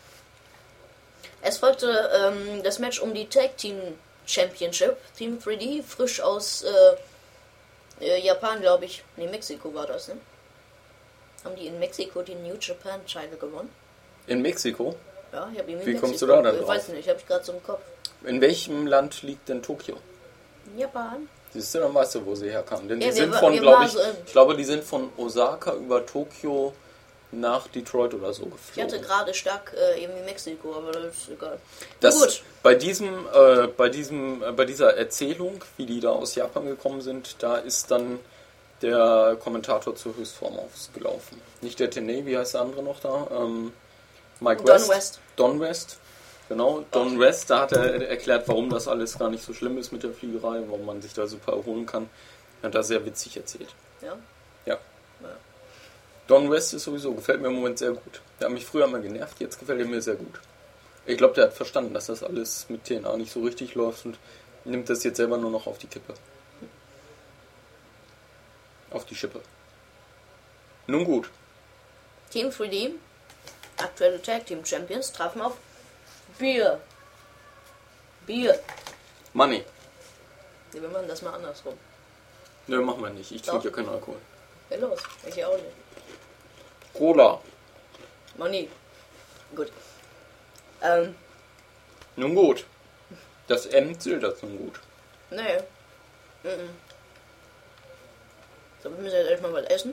Es folgte das Match um die Tag Team Championship. Team 3D, frisch aus Japan, glaube ich. Ne, Mexiko war das, ne? Haben die in Mexiko den New Japan Title gewonnen? In Mexiko? Ja, ich habe ihn in Wie Mexiko. kommst du da dann Ich drauf? weiß nicht, habe ich gerade so im Kopf. In welchem Land liegt denn Tokio? Japan? Siehst du, dann weißt du, wo sie herkamen. Denn Ja, die wir sind wa- von, wir glaube waren ich, so in- ich glaube, die sind von Osaka über Tokio nach Detroit oder so Ich geflogen. hatte gerade stark irgendwie Mexiko, aber das ist egal. Das, Gut. bei dieser Erzählung, wie die da aus Japan gekommen sind, da ist dann der Kommentator zur Höchstform ausgelaufen. Nicht der Tenay, wie heißt der andere noch da? Mike Don West. West. Don West. Genau, Don West, da hat er erklärt, warum das alles gar nicht so schlimm ist mit der Fliegerei, warum man sich da super erholen kann. Er hat das sehr witzig erzählt. Ja. Ja. Ja. Don West ist sowieso, gefällt mir im Moment sehr gut. Der hat mich früher mal genervt, jetzt gefällt er mir sehr gut. Ich glaube, der hat verstanden, dass das alles mit TNA nicht so richtig läuft und nimmt das jetzt selber nur noch auf die Kippe. Auf die Schippe. Nun gut. Team 3D, aktuelle Tag Team Champions, trafen auf Bier. Money. Ja, wir machen das mal andersrum. Nö, machen wir nicht. Ich Doch. trinke ja keinen Alkohol. Ja, los. Ich auch nicht. Cola. Money. Gut. Nun gut. Das M zählt das nun gut. Nee. So, wir müssen jetzt erstmal was essen.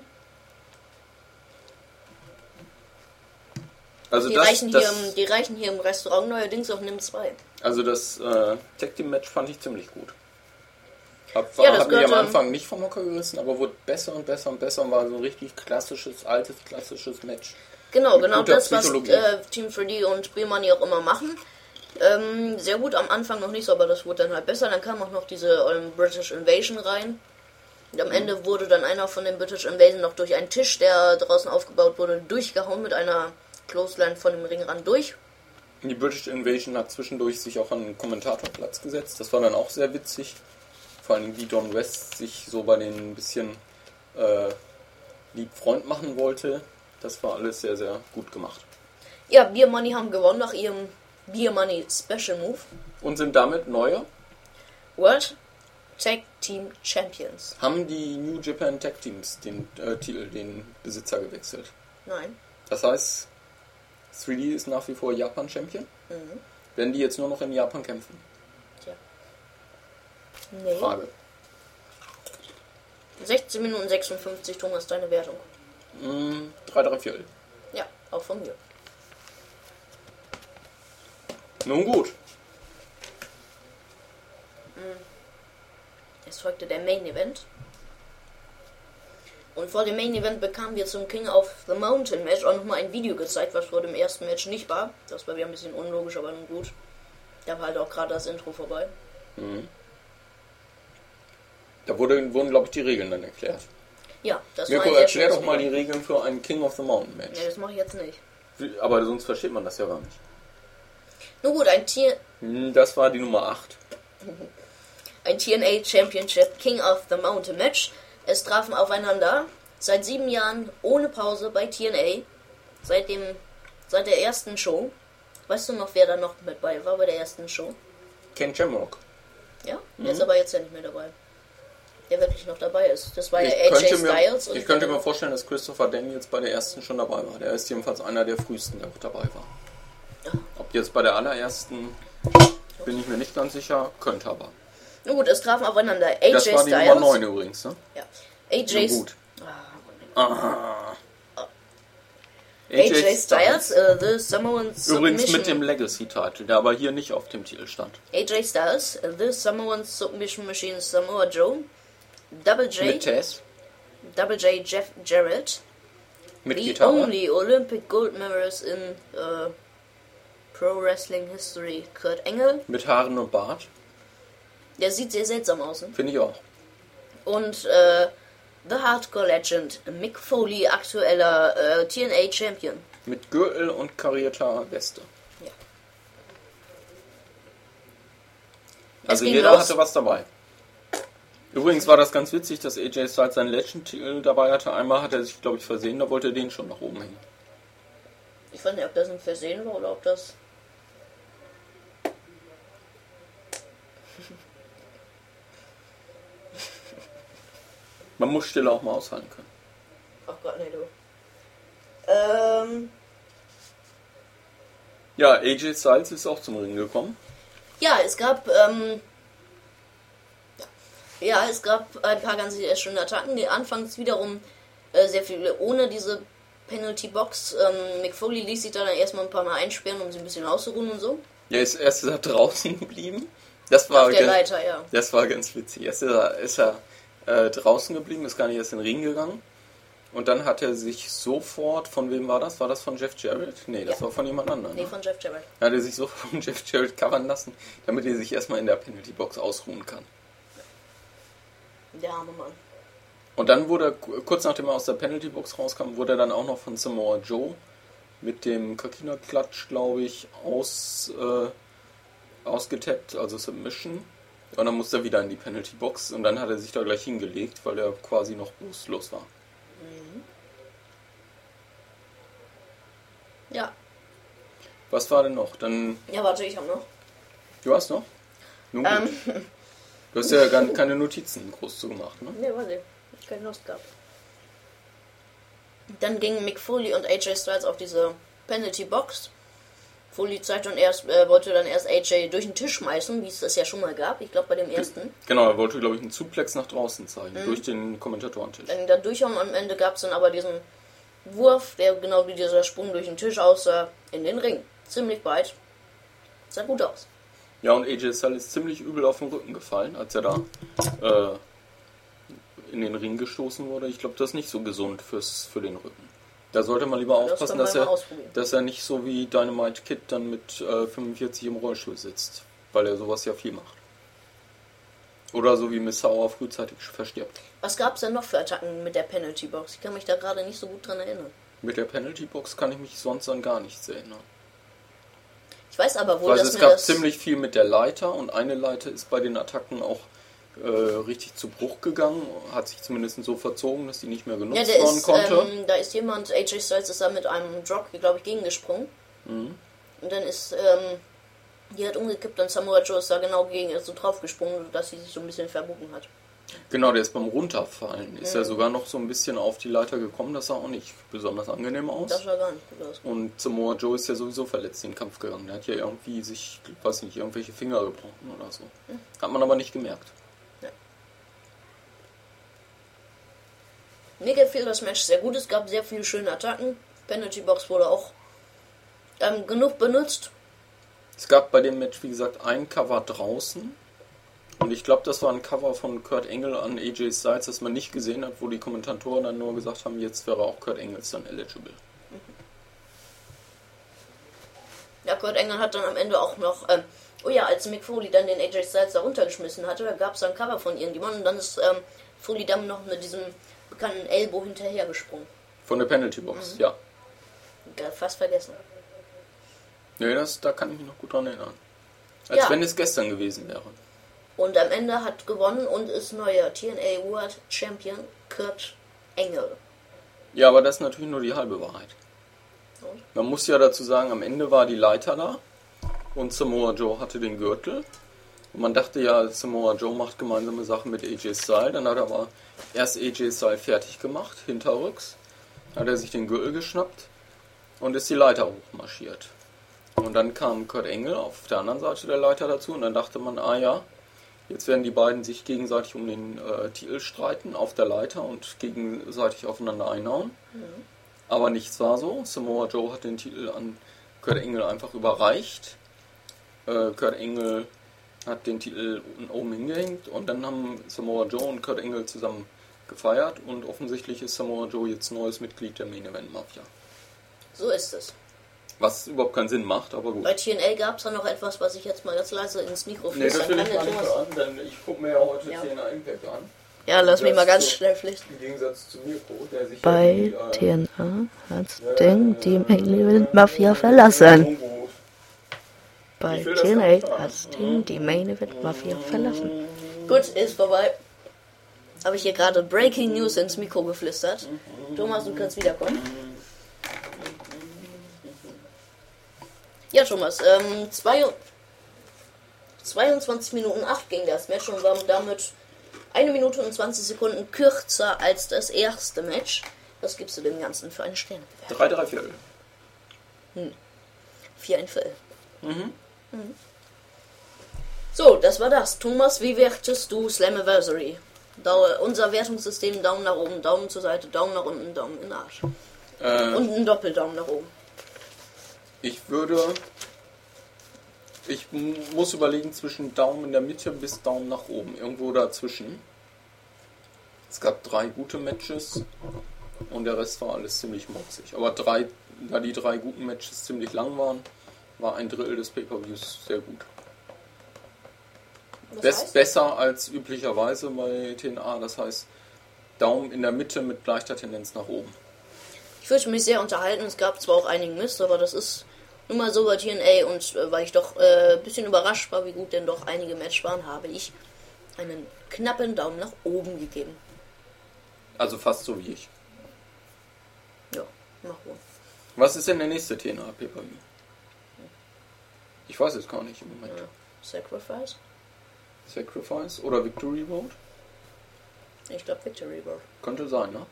Also Die, das, reichen hier im Restaurant neuerdings auch NIM 2. also das Tag Team Match fand ich ziemlich gut. Ja, das Hat mich am gehört, Anfang nicht vom Hocker gerissen, aber wurde besser und besser und besser und war so ein richtig klassisches, altes, klassisches Match. Genau, Mit genau guter das, was Psychologie. Team 3D und Money auch immer machen. Sehr gut, am Anfang noch nicht so, aber das wurde dann halt besser. Dann kam auch noch diese British Invasion rein. Und am Ende wurde dann einer von den British Invasion noch durch einen Tisch, der draußen aufgebaut wurde, durchgehauen mit einer Clothesline von dem Ringrand durch. Die British Invasion hat zwischendurch sich auch an den Kommentatorplatz gesetzt. Das war dann auch sehr witzig. Vor allem wie Don West sich so bei denen ein bisschen lieb Freund machen wollte. Das war alles sehr, sehr gut gemacht. Ja, Money haben gewonnen nach ihrem Money Special Move. Und sind damit neue. World Tag Team Champions. Haben die New Japan Tag Teams den Titel, den Besitzer gewechselt. Nein. Das heißt, 3D ist nach wie vor Japan-Champion. Werden die jetzt nur noch in Japan kämpfen? Tja. Nee. Frage. 16 Minuten 56, Thomas, deine Wertung. 3-3-4. Ja, auch von mir. Nun gut. Es folgte der Main Event. Und vor dem Main Event bekamen wir zum King of the Mountain Match auch nochmal ein Video gezeigt, was vor dem ersten Match nicht war. Das war wieder ein bisschen unlogisch, aber nun gut. Da war halt auch gerade das Intro vorbei. Da wurden, glaube ich, die Regeln dann erklärt. Ja, das Mirko, war ein sehr erklär schönes doch mal die Video. Regeln für ein King of the Mountain Match. Ja, das mache ich jetzt nicht. Aber sonst versteht man das ja gar nicht. Nun gut, Das war die Nummer 8. ein TNA Championship King of the Mountain Match. Es trafen aufeinander seit 7 Jahren ohne Pause bei TNA. Seit der ersten Show. Weißt du noch, wer da noch mit bei war bei der ersten Show? Ken Shamrock. Ja, der ist aber jetzt ja nicht mehr dabei. Der wirklich noch dabei ist. Das war ja AJ Styles. Ich könnte mir vorstellen, dass Christopher Daniels bei der ersten schon dabei war. Der ist jedenfalls einer der frühesten, der auch dabei war. Ob jetzt bei der allerersten, bin ich mir nicht ganz sicher, könnte aber. Nun gut, es trafen aufeinander AJ Das war die Styles. Nummer 9 übrigens, ne? Ja. AJ, Na gut. AJ Styles, The Samoan Übrigens mit dem Submission. Legacy-Titel, der aber hier nicht auf dem Titel stand. AJ Styles, The Samoan Submission Machine Samoa Joe. Double J. Mit Tess, Double J Jeff Jarrett. mit The Gitarre. only Olympic Gold Medalist in Pro Wrestling History. Kurt Engel. Mit Haaren und Bart. Der sieht sehr seltsam aus. Ne? Finde ich auch. Und The Hardcore Legend. Mick Foley, aktueller TNA Champion. Mit Gürtel und karierter Weste. Ja. Also ging jeder los. hatte was dabei. Übrigens war das ganz witzig, dass AJ Styles seinen Legend-Titel dabei hatte. Einmal hat er sich, glaube ich, versehen, da wollte er den schon nach oben hängen. Ich weiß nicht, ob das ein Versehen war oder ob das... Man muss Stille auch mal aushalten können. Ach Gott, nee, du. Ja, AJ Styles ist auch zum Ring gekommen. Ja, es gab ein paar ganz schöne Attacken, die anfangs wiederum sehr viele ohne diese Penalty Box. Mick Foley ließ sich da dann erstmal ein paar Mal einsperren, um sie ein bisschen auszuruhen und so. Ja, ist erst da draußen geblieben. Das war Auf der Leiter, ja. Das war ganz witzig. Erst ist er draußen geblieben, ist gar nicht erst in den Ring gegangen. Und dann hat er sich sofort, von wem war das? War das von Jeff Jarrett? Nee, das war von jemand anderem. Nee, von Jeff Jarrett. Da hat er sich sofort von Jeff Jarrett covern lassen, damit er sich erstmal in der Penalty Box ausruhen kann. Der arme Mann. Und dann wurde er, kurz nachdem er aus der Penalty Box rauskam, wurde er dann auch noch von Samoa Joe mit dem Kakina-Klatsch, glaube ich, ausgetappt, also Submission. Und dann musste er wieder in die Penalty Box und dann hat er sich da gleich hingelegt, weil er quasi noch bewusstlos war. Ja. Was war denn noch? Dann. Ja, warte, ich hab noch. Du hast noch? Nun gut. Du hast ja gar keine Notizen groß zu gemacht, ne? Nee, warte. Ich keine Lust gehabt. Dann gingen Mick Foley und AJ Styles auf diese Penalty Box. Foley wollte dann erst AJ durch den Tisch schmeißen, wie es das ja schon mal gab. Ich glaube bei dem ersten. Genau, er wollte, glaube ich, einen Suplex nach draußen zeigen, durch den Kommentatorentisch. Dann durchhauen und am Ende gab es dann aber diesen Wurf, der genau wie dieser Sprung durch den Tisch aussah, in den Ring. Ziemlich weit. Sah gut aus. Ja, und AJ Styles ist ziemlich übel auf den Rücken gefallen, als er da in den Ring gestoßen wurde. Ich glaube, das ist nicht so gesund für den Rücken. Da sollte man lieber aufpassen, dass er nicht so wie Dynamite Kid dann mit 45 im Rollstuhl sitzt, weil er sowas ja viel macht. Oder so wie Miss Sauer frühzeitig verstirbt. Was gab es denn noch für Attacken mit der Penalty Box? Ich kann mich da gerade nicht so gut dran erinnern. Mit der Penalty Box kann ich mich sonst an gar nichts erinnern. Ich weiß aber wohl, dass es gab ziemlich viel mit der Leiter und eine Leiter ist bei den Attacken auch richtig zu Bruch gegangen, hat sich zumindest so verzogen, dass die nicht mehr genutzt werden konnte. Da ist jemand, AJ Styles ist da mit einem Drop, glaube ich, gegengesprungen. Und dann ist die hat umgekippt und Samoa Joe ist da genau so draufgesprungen, dass sie sich so ein bisschen verbogen hat. Genau, der ist beim Runterfallen. Ist er sogar noch so ein bisschen auf die Leiter gekommen, das sah auch nicht besonders angenehm aus. Das sah gar nicht gut aus. Und Samoa Joe ist ja sowieso verletzt in den Kampf gegangen. Der hat ja irgendwie sich, weiß nicht, irgendwelche Finger gebrochen oder so. Hat man aber nicht gemerkt. Ja. Mir gefiel das Match sehr gut. Es gab sehr viele schöne Attacken. Penalty Box wurde auch genug benutzt. Es gab bei dem Match, wie gesagt, ein Cover draußen. Und ich glaube, das war ein Cover von Kurt Angle an AJ Styles, das man nicht gesehen hat, wo die Kommentatoren dann nur gesagt haben, jetzt wäre auch Kurt Angle dann eligible. Ja, Kurt Angle hat dann am Ende auch noch, als Mick Foley dann den AJ Styles da runtergeschmissen hatte, da gab es ein Cover von irgendjemandem und dann ist Foley dann noch mit diesem bekannten Elbow hinterhergesprungen. Von der Penalty Box, ja. Fast vergessen. Nee, da kann ich mich noch gut dran erinnern. Als wenn es gestern gewesen wäre. Und am Ende hat gewonnen und ist neuer TNA World Champion Kurt Angle. Ja, aber das ist natürlich nur die halbe Wahrheit. Und? Man muss ja dazu sagen, am Ende war die Leiter da und Samoa Joe hatte den Gürtel. Und man dachte ja, Samoa Joe macht gemeinsame Sachen mit AJ Styles. Dann hat er aber erst AJ Styles fertig gemacht, hinterrücks. Hat er sich den Gürtel geschnappt und ist die Leiter hochmarschiert. Und dann kam Kurt Angle auf der anderen Seite der Leiter dazu und dann dachte man, jetzt werden die beiden sich gegenseitig um den Titel streiten auf der Leiter und gegenseitig aufeinander einhauen. Aber nichts war so. Samoa Joe hat den Titel an Kurt Angle einfach überreicht. Kurt Angle hat den Titel oben hingehängt und dann haben Samoa Joe und Kurt Angle zusammen gefeiert und offensichtlich ist Samoa Joe jetzt neues Mitglied der Main Event Mafia. So ist es. Was überhaupt keinen Sinn macht, aber gut. Bei TNA gab es da noch etwas, was ich jetzt mal ganz leise ins Mikro flüstern kann. Nee, das will ich gar nicht an, denn ich gucke mir ja heute TNA Impact an. Ja, lass mich mal ganz schnell flüstern. Im Gegensatz zu Mirko, der sich bei TNA hat Sting die Main Event Mafia verlassen. Bei TNA hat Sting die Main Event Mafia verlassen. Gut, ist vorbei. Habe ich hier gerade Breaking News ins Mikro geflüstert. Thomas, du kannst wiederkommen. Ja, Thomas, 22 Minuten 8 ging das Match und war damit 1 Minute und 20 Sekunden kürzer als das erste Match. Was gibst du dem Ganzen für einen Stern? 3,3 Viertel. Für ein Fell. So, das war das. Thomas, wie wertest du Slammiversary? Unser Wertungssystem: Daumen nach oben, Daumen zur Seite, Daumen nach unten, Daumen in den Arsch. Und einen Doppeldaumen nach oben. Ich muss überlegen zwischen Daumen in der Mitte bis Daumen nach oben. Irgendwo dazwischen. Es gab 3 gute Matches und der Rest war alles ziemlich motzig. Aber da die 3 guten Matches ziemlich lang waren, war ein Drittel des Pay-Per-Views sehr gut. Besser als üblicherweise bei TNA. Das heißt, Daumen in der Mitte mit leichter Tendenz nach oben. Ich fühlte mich sehr unterhalten. Es gab zwar auch einigen Mist, aber das ist nun mal so bei TNA. Und weil ich doch ein bisschen überrascht war, wie gut denn doch einige Matches waren, habe ich einen knappen Daumen nach oben gegeben. Also fast so wie ich. Ja, nach oben. Was ist denn der nächste TNA Pay-Per-View? Ich weiß es gar nicht im Moment. Ja. Sacrifice? Sacrifice oder Victory Road? Ich glaube Victory Road. Könnte sein, ne?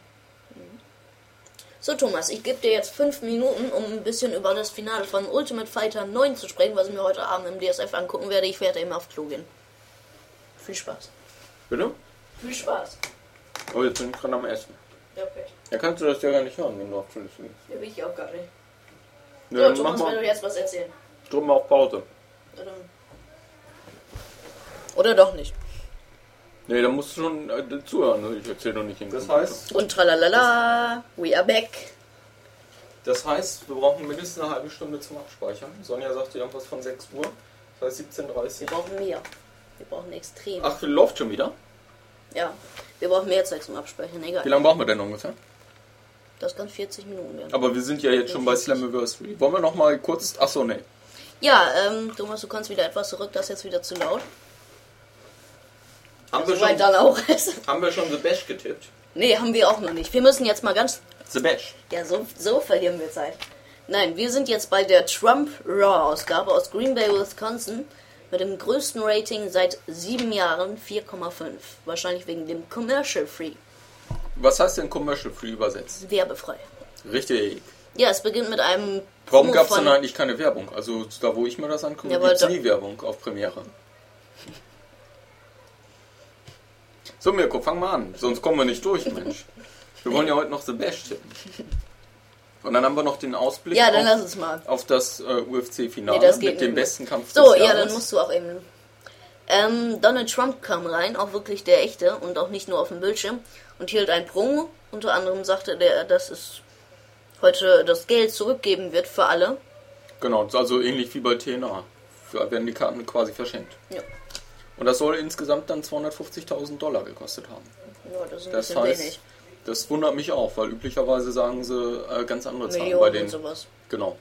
So Thomas, ich gebe dir jetzt 5 Minuten, um ein bisschen über das Finale von Ultimate Fighter 9 zu sprechen, was ich mir heute Abend im DSF angucken werde. Ich werde eben auf Klo gehen. Viel Spaß. Bitte? Viel Spaß. Oh, jetzt bin ich gerade am Essen. Ja, okay. Ja, kannst du das ja gar nicht hören, wenn du auf Toilette gehst. Ja, will ich auch gar nicht. Ja, So, dann Thomas, mach will mal. du jetzt was erzählen? Drück mal auf Pause. Oder doch nicht. Nee, dann musst du schon zuhören. Ne? Ich erzähle noch nicht in Das heißt, Und tralalala, we are back. wir brauchen mindestens eine halbe Stunde zum Abspeichern. Sonja sagte irgendwas von 6 Uhr. Das heißt 17:30 Wir Uhr. brauchen mehr. Wir brauchen extrem. Ach, läuft schon wieder? Ja, wir brauchen mehr Zeit zum Abspeichern. Egal. Wie lange brauchen wir denn ungefähr? Das kann 40 Minuten werden. Aber wir sind ja jetzt schon bei Slammiversary. Wollen wir noch mal kurz... Achso, nee. Ja, Thomas, du kannst wieder etwas zurück. Das ist jetzt wieder zu laut. Haben wir Soweit dann auch ist. Haben wir schon The Bash getippt? Nee, haben wir auch noch nicht. Wir müssen jetzt mal ganz... The Bash. Ja, so verlieren wir Zeit. Nein, wir sind jetzt bei der Trump Raw-Ausgabe aus Green Bay, Wisconsin. Mit dem größten Rating seit 7 Jahren, 4,5. Wahrscheinlich wegen dem Commercial Free. Was heißt denn Commercial Free übersetzt? Werbefrei. Richtig. Ja, es beginnt mit einem Warum Promo gab es von- denn eigentlich keine Werbung? Also da, wo ich mir das angucke, Ja, gibt es aber nie Werbung auf Premiere. So, Mirko, fang mal an. Sonst kommen wir nicht durch, Mensch. Wir wollen ja heute noch The Bash tippen. Und dann haben wir noch den Ausblick Ja, dann lass es mal. auf das UFC-Finale Nee, das geht mit dem nicht mehr. besten Kampf So, des ja, Jahres. dann musst du auch eben... Donald Trump kam rein, auch wirklich der echte und auch nicht nur auf dem Bildschirm und hielt ein Promo. Unter anderem sagte der, dass es heute das Geld zurückgeben wird für alle. Genau, also ähnlich wie bei TNA. Da werden die Karten quasi verschenkt. Ja, Und das soll insgesamt dann $250.000 gekostet haben. ja das ist ein Das bisschen heißt, wenig. das wundert mich auch, weil üblicherweise sagen sie ganz andere Zahlen bei Millionen denen. und sowas. Genau.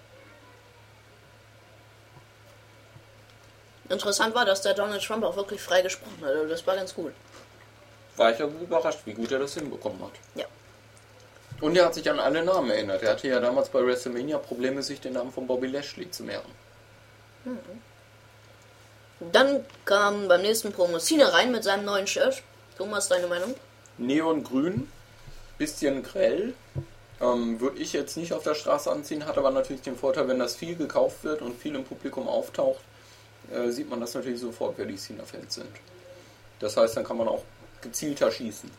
Interessant war, dass der Donald Trump auch wirklich frei gesprochen hat. Also das war ganz cool. War ich ja überrascht, wie gut er das hinbekommen hat. Ja. Und er hat sich an alle Namen erinnert. Er hatte ja damals bei WrestleMania Probleme, sich den Namen von Bobby Lashley zu merken. Dann kam beim nächsten Promo Cena rein mit seinem neuen Shirt. Thomas, deine Meinung? Neongrün, bisschen grell. Würde ich jetzt nicht auf der Straße anziehen, hat aber natürlich den Vorteil, wenn das viel gekauft wird und viel im Publikum auftaucht, sieht man das natürlich sofort, wer die Cena-Fans sind. Das heißt, dann kann man auch gezielter schießen.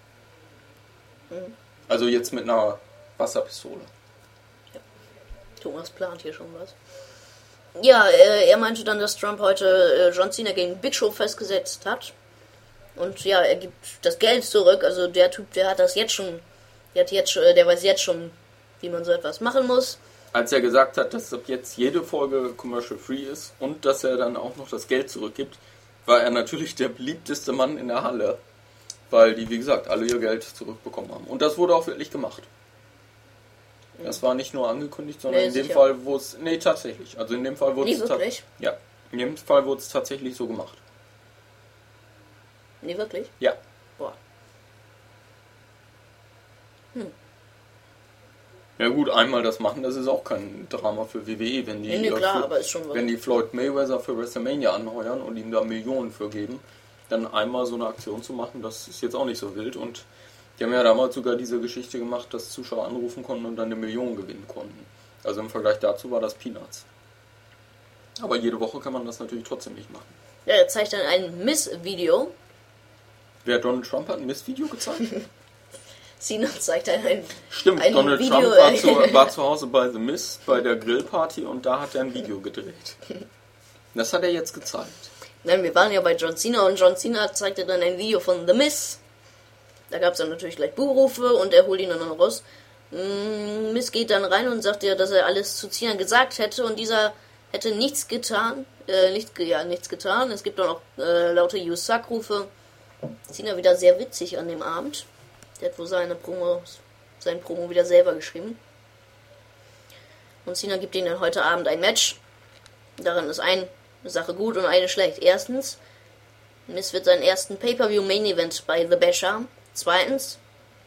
Also jetzt mit einer Wasserpistole. Thomas plant hier schon was. Ja, er meinte dann, dass Trump heute John Cena gegen Big Show festgesetzt hat. Und ja, er gibt das Geld zurück. Also der Typ, der hat das jetzt schon, der weiß jetzt schon, wie man so etwas machen muss. Als er gesagt hat, dass ab jetzt jede Folge commercial free ist und dass er dann auch noch das Geld zurückgibt, war er natürlich der beliebteste Mann in der Halle. Weil die, wie gesagt, alle ihr Geld zurückbekommen haben. Und das wurde auch wirklich gemacht. Das war nicht nur angekündigt, sondern Nee, in dem sicher. Fall wurde es... Nee, tatsächlich. Also in dem Fall wurde Nee, es... wirklich? Ja, in dem Fall wurde es tatsächlich so gemacht. Nee, wirklich? Ja. Boah. Ja gut, einmal das machen, das ist auch kein Drama für WWE, wenn die, Nee, klar, für, aber ist schon was. wenn die Floyd Mayweather für WrestleMania anheuern und ihm da Millionen für geben, dann einmal so eine Aktion zu machen, das ist jetzt auch nicht so wild. Und die haben ja damals sogar diese Geschichte gemacht, dass Zuschauer anrufen konnten und dann 1 Million gewinnen konnten. Also im Vergleich dazu war das Peanuts. Aber jede Woche kann man das natürlich trotzdem nicht machen. Ja, er zeigt dann ein Miss-Video. Wer Donald Trump hat ein Miss-Video gezeigt? Cena zeigt dann ein Stimmt, ein Donald Video, Trump war zu Hause bei The Miss, bei der Grillparty und da hat er ein Video gedreht. Das hat er jetzt gezeigt. Nein, wir waren ja bei John Cena und John Cena zeigte dann ein Video von The Miss. Da gab es dann natürlich gleich Buhrufe und er holt ihn dann raus. Miss geht dann rein und sagt ja, dass er alles zu Cena gesagt hätte und dieser hätte nichts getan. Nichts getan. Es gibt dann auch lauter You Suck-Rufe. Cena wieder sehr witzig an dem Abend. Der hat wohl sein Promo wieder selber geschrieben. Und Cena gibt ihnen dann heute Abend ein Match. Darin ist eine Sache gut und eine schlecht. Erstens, Miss wird seinen ersten Pay-Per-View Main Event bei The Bash haben. Zweitens,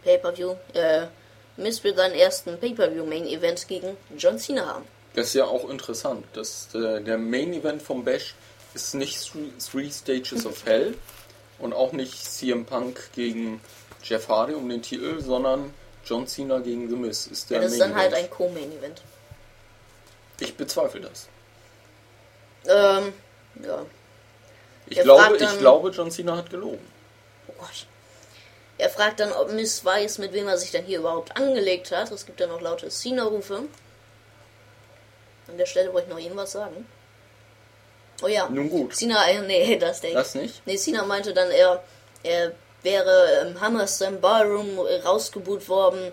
Miss wird seinen ersten Pay-Per-View Main Event gegen John Cena haben. Das ist ja auch interessant, dass der Main Event vom Bash ist nicht Three Stages of Hell und auch nicht CM Punk gegen Jeff Hardy um den Titel, sondern John Cena gegen The Miz ist der Das ist Main dann halt Event. ein Co-Main Event. Ich bezweifle das. Ja. Ich Er glaube, fragt dann- John Cena hat gelogen. Oh Gott. Er fragt dann, ob Miss weiß, mit wem er sich dann hier überhaupt angelegt hat. Es gibt dann noch laute Cena-Rufe. An der Stelle wollte ich noch irgendwas sagen. Oh ja. Nun gut. Cena, nee, das denke ich. Das nicht? Nee, Cena meinte dann, er wäre im Hammerstein Ballroom rausgebuht worden,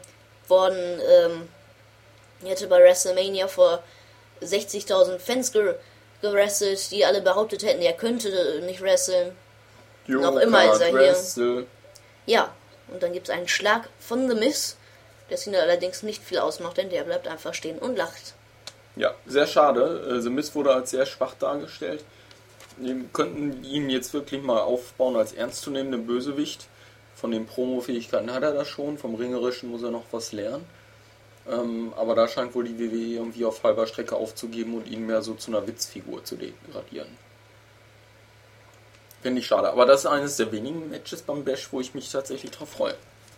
hätte bei WrestleMania vor 60.000 Fans gewrestelt, die alle behauptet hätten, er könnte nicht wresteln. Noch immer ist er hier. Wrestle. Ja, und dann gibt es einen Schlag von The Miz, der Cena allerdings nicht viel ausmacht, denn der bleibt einfach stehen und lacht. Ja, sehr schade. The Miz wurde als sehr schwach dargestellt. Wir könnten ihn jetzt wirklich mal aufbauen als ernstzunehmenden Bösewicht. Von den Promo-Fähigkeiten hat er das schon, vom Ringerischen muss er noch was lernen. Aber da scheint wohl die WWE irgendwie auf halber Strecke aufzugeben und ihn mehr so zu einer Witzfigur zu degradieren. Finde ich schade. Aber das ist eines der wenigen Matches beim Bash, wo ich mich tatsächlich drauf freue.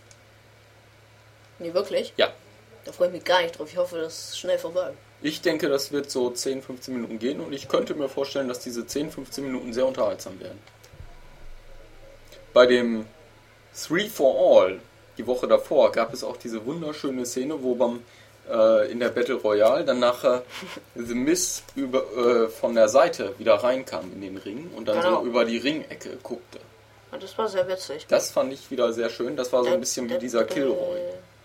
Nee, wirklich? Ja. Da freue ich mich gar nicht drauf. Ich hoffe, das ist schnell vorbei. Ich denke, das wird so 10-15 Minuten gehen und ich könnte mir vorstellen, dass diese 10-15 Minuten sehr unterhaltsam werden. Bei dem 3 for All, die Woche davor, gab es auch diese wunderschöne Szene, wo in der Battle Royale dann nachher The Miz von der Seite wieder reinkam in den Ring und dann Genau. so über die Ringecke guckte. Und das war sehr witzig. Das fand ich wieder sehr schön. Das war so ein bisschen wie dieser Kilroy.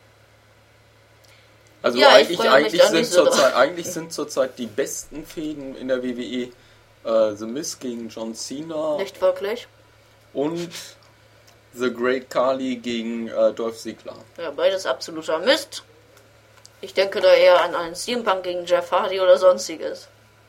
Also Ja, ich eigentlich, freue mich da nicht so drauf. eigentlich sind zurzeit die besten Fäden in der WWE The Miz gegen John Cena Nicht wirklich. und The Great Khali gegen Dolph Ziggler. Ja, beides absoluter Mist. Ich denke da eher an einen CM Punk gegen Jeff Hardy oder sonstiges.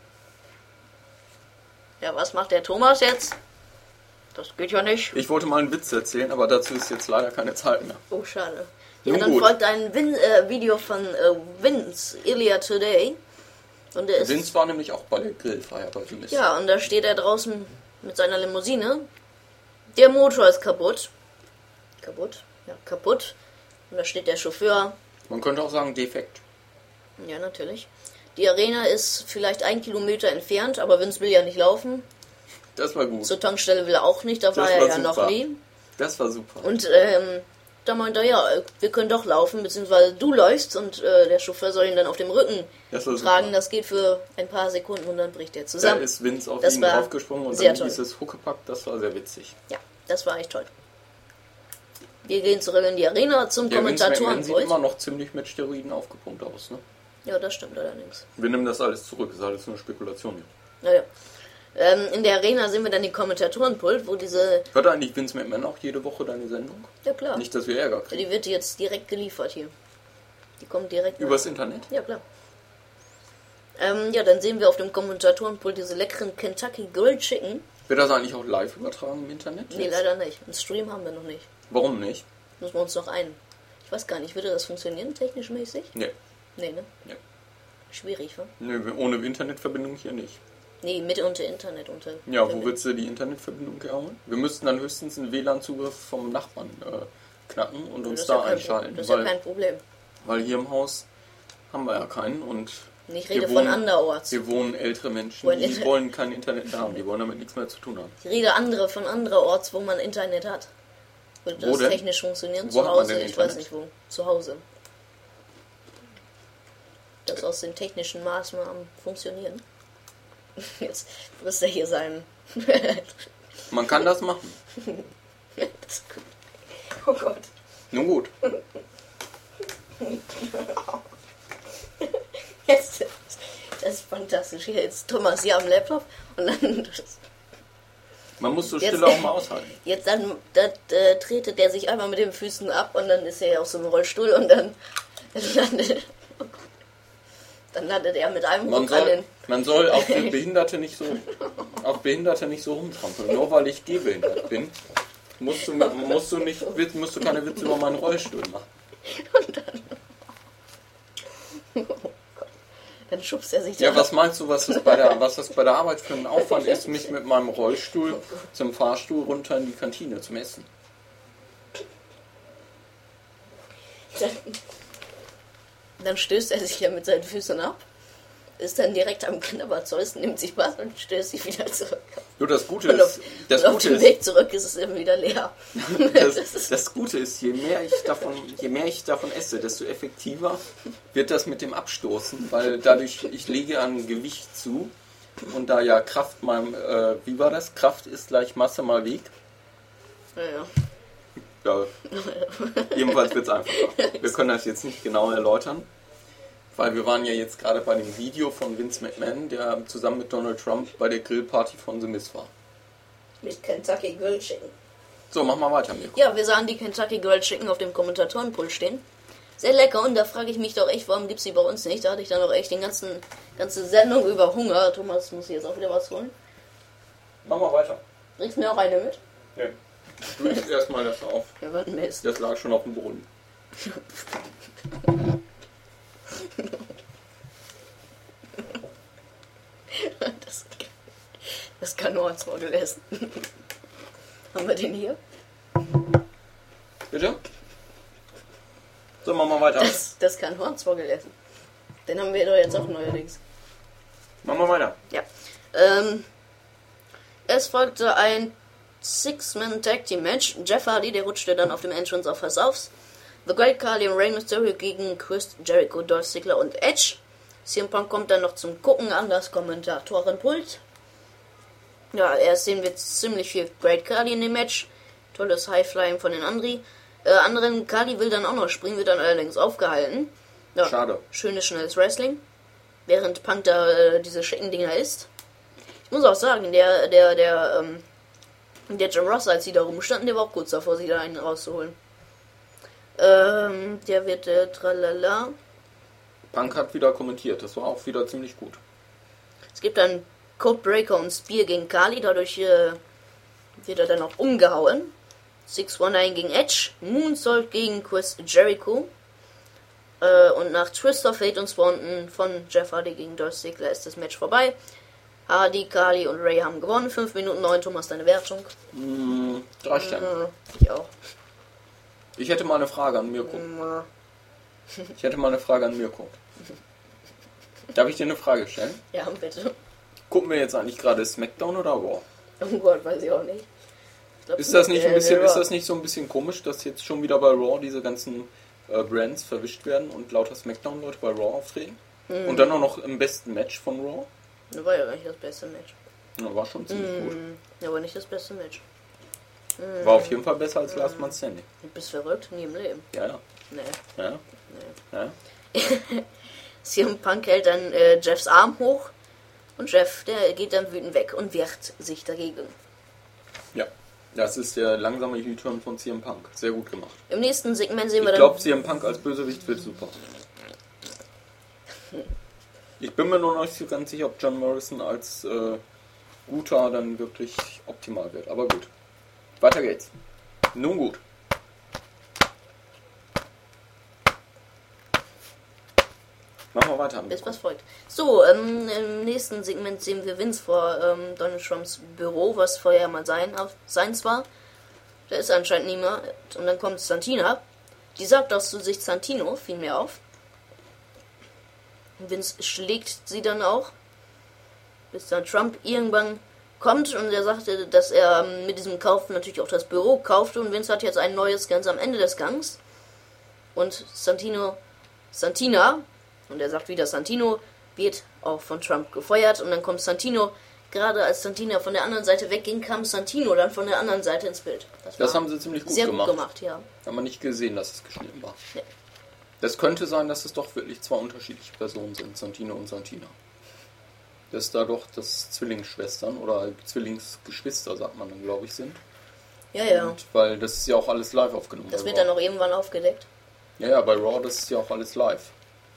Ja, was macht der Thomas jetzt? Das geht ja nicht. Ich wollte mal einen Witz erzählen, aber dazu ist jetzt leider keine Zeit mehr. Oh, schade. Ja, Nun dann gut. folgt ein Video von Vince, Ilya Today. Und der ist, Vince war nämlich auch bei der Grillfeier bei The Miz. ja, und da steht er draußen mit seiner Limousine. Der Motor ist kaputt. Kaputt? Ja, kaputt. Und da steht der Chauffeur. Man könnte auch sagen defekt. Ja, natürlich. Die Arena ist vielleicht 1 Kilometer entfernt, aber Vince will ja nicht laufen. Das war gut. Zur Tankstelle will er auch nicht, da war er ja noch nie. Das war super. Und da meint er, ja, wir können doch laufen, beziehungsweise du läufst und der Chauffeur soll ihn dann auf dem Rücken Das war tragen. super. Das geht für ein paar Sekunden und dann bricht er Da zusammen. ist Vince auf Das ihn war draufgesprungen und sehr dann toll. hieß es Huckepack. Das war sehr witzig. Ja, das war echt toll. Wir gehen zurück in die Arena zum Der Vince McMahon sieht Kommentatorenpult. immer noch ziemlich mit Steroiden aufgepumpt aus, ne? Ja, das stimmt allerdings. Wir nehmen das alles zurück, das ist alles nur Spekulation. Naja. In der Arena sehen wir dann den Kommentatorenpult, wo diese... Hört eigentlich Vince McMahon auch jede Woche deine Sendung? Ja, klar. Nicht, dass wir Ärger Ja, kriegen. die wird jetzt direkt geliefert hier. Die kommt direkt... Übers Internet? Ja, klar. Ja, dann sehen wir auf dem Kommentatorenpult diese leckeren Kentucky Grilled Chicken. Wird das eigentlich auch live übertragen im Internet? Nee, leider nicht. Einen Stream haben wir noch nicht. Warum nicht? Müssen wir uns noch ein... Ich weiß gar nicht, würde das funktionieren, technisch mäßig? Nee. Nee, ne? Nee. Schwierig, wa? Nee, ohne Internetverbindung hier nicht. Nee, mit unter Internet, unter... Ja, wo willst du die Internetverbindung herholen? Wir müssten dann höchstens einen WLAN-Zugriff vom Nachbarn knacken und Das uns ist da ja kein einschalten. Problem. Das ist ja Weil, kein Problem. weil hier im Haus haben wir ja keinen und Ich rede von anderorts. hier wohnen ältere Menschen, Wollen die Inter- wollen kein Internet mehr haben, die wollen damit nichts mehr zu tun haben. Ich rede von anderorts, wo man Internet hat. Würde Wo das denn? technisch funktionieren? Wo Zu hat man Hause, denn ich weiß Internet? nicht wo. Zu Hause. Das aus den technischen Maßnahmen funktionieren. Jetzt muss er hier sein. Man kann das machen. Oh Gott. Nun gut. Jetzt, das ist fantastisch. Hier ist Thomas hier am Laptop und dann. Man muss so Jetzt- Stille auch mal aushalten. Jetzt dann tretet der sich einmal mit den Füßen ab und dann ist er ja auf so einem Rollstuhl und dann landet er mit einem Ruck an den. Man soll auf die Behinderte nicht so rumtrampeln. Nur weil ich gehbehindert bin, musst du keine Witze über meinen Rollstuhl machen. Und dann schubst er sich Ja, da was meinst du, was das bei der Arbeit für ein Aufwand ist, mich mit meinem Rollstuhl zum Fahrstuhl runter in die Kantine zum Essen? Dann stößt er sich ja mit seinen Füßen ab, ist dann direkt am Knabberzeus, nimmt sich was und stößt sich wieder zurück. Du, das Gute Und auf, ist, und auf dem Weg zurück ist es eben wieder leer. das Gute ist, je mehr ich davon esse, desto effektiver wird das mit dem Abstoßen, weil dadurch, ich lege an Gewicht zu und da ja Kraft wie war das? Kraft ist gleich Masse mal Weg. Ja. Ja, jedenfalls wird es einfacher. Wir können das jetzt nicht genau erläutern, weil wir waren ja jetzt gerade bei dem Video von Vince McMahon, der zusammen mit Donald Trump bei der Grillparty von The Miz war. Mit Kentucky Grilled Chicken. So, mach mal weiter, Mirko. Ja, wir sahen die Kentucky Grilled Chicken auf dem Kommentatorenpult stehen. Sehr lecker und da frage ich mich doch echt, warum gibt's die bei uns nicht? Da hatte ich dann doch echt die ganze Sendung über Hunger. Thomas muss jetzt auch wieder was holen. Mach mal weiter. Bringst mir auch eine mit? Ja. Du isst erstmal das auf. Ja, was ein Mist. Das lag schon auf dem Boden. Das kann nur ans Morgel essen. Haben wir den hier? Bitte? So, mach mal weiter. Das kann Hornsvogel essen. Den haben wir doch jetzt auch neuerdings. Mach mal weiter. Ja. Es folgte ein Six-Man-Tag-Team-Match. Jeff Hardy, der rutschte dann auf dem Entrance auf Face-Offs. The Great Khali und Rey Mysterio gegen Chris Jericho, Dolph Ziggler und Edge. CM Punk kommt dann noch zum Gucken an das Kommentatorenpult. Ja, erst sehen wir ziemlich viel Great Khali in dem Match. Tolles High-Flying von den anderen. Khali will dann auch noch springen, wird dann allerdings aufgehalten. Ja, Schade. Schönes, schnelles Wrestling. Während Punk da diese schicken Dinger isst. Ich muss auch sagen, der Jim Ross, als sie da rumstanden, der war auch kurz davor, sich da einen rauszuholen. Der wird tralala. Punk hat wieder kommentiert. Das war auch wieder ziemlich gut. Es gibt dann Codebreaker und Spear gegen Khali. Dadurch wird er dann auch umgehauen. 619 gegen Edge. Moonsault gegen Chris Jericho. Und nach Twist of Fate und Swanton von Jeff Hardy gegen Dolph Ziggler ist das Match vorbei. Hardy, Khali und Ray haben gewonnen. 5 Minuten 9. Thomas, deine Wertung? 3 Sterne. Ich auch. Ich hätte mal eine Frage an Mirko. Darf ich dir eine Frage stellen? Ja, bitte. Gucken wir jetzt eigentlich gerade SmackDown oder Raw? Oh Gott, weiß ich auch nicht. Ich glaub, Ist das nicht Raw. so ein bisschen komisch, dass jetzt schon wieder bei Raw diese ganzen Brands verwischt werden und lauter SmackDown-Leute bei Raw auftreten? Und dann auch noch im besten Match von Raw? Das war ja gar nicht das beste Match. Ja, war schon ziemlich gut. Ja, aber nicht das beste Match. War auf jeden Fall besser als Last Man Standing. Du bist verrückt? Nie im Leben. Ja, ja. Nee. Ja. Ja. CM Punk hält dann Jeffs Arm hoch und Jeff, der geht dann wütend weg und wehrt sich dagegen. Ja. Das ist der langsame U-Turn von CM Punk. Sehr gut gemacht. Im nächsten Segment sehen wir Ich dann... glaube, CM Punk als Bösewicht wird super. Ich bin mir noch nicht so ganz sicher, ob John Morrison als Guter dann wirklich optimal wird. Aber gut. Weiter geht's. Nun gut. Machen wir weiter. Bis was folgt. So, im nächsten Segment sehen wir Vince vor Donald Trumps Büro, was vorher mal seins war. Da ist anscheinend niemand. Und dann kommt Santina. Die sagt auch zu sich Santino, fiel mir auf. Vince schlägt sie dann auch, bis dann Trump irgendwann kommt und er sagte, dass er mit diesem Kauf natürlich auch das Büro kaufte und Vince hat jetzt ein neues ganz am Ende des Gangs. Und Santina, und er sagt wieder Santino, wird auch von Trump gefeuert und dann kommt Santino, gerade als Santina von der anderen Seite wegging, kam Santino dann von der anderen Seite ins Bild. Das haben sie ziemlich gut sehr gemacht. Gut gemacht, ja. Haben wir nicht gesehen, dass es geschnitten war. Nee. Das könnte sein, dass es doch wirklich zwei unterschiedliche Personen sind, Santino und Santina. Dass da doch das Zwillingsschwestern oder Zwillingsgeschwister, sagt man dann, glaube ich, sind. Ja, ja. Und weil das ist ja auch alles live aufgenommen. Das wird dann auch irgendwann aufgedeckt. Ja, bei Raw, das ist ja auch alles live.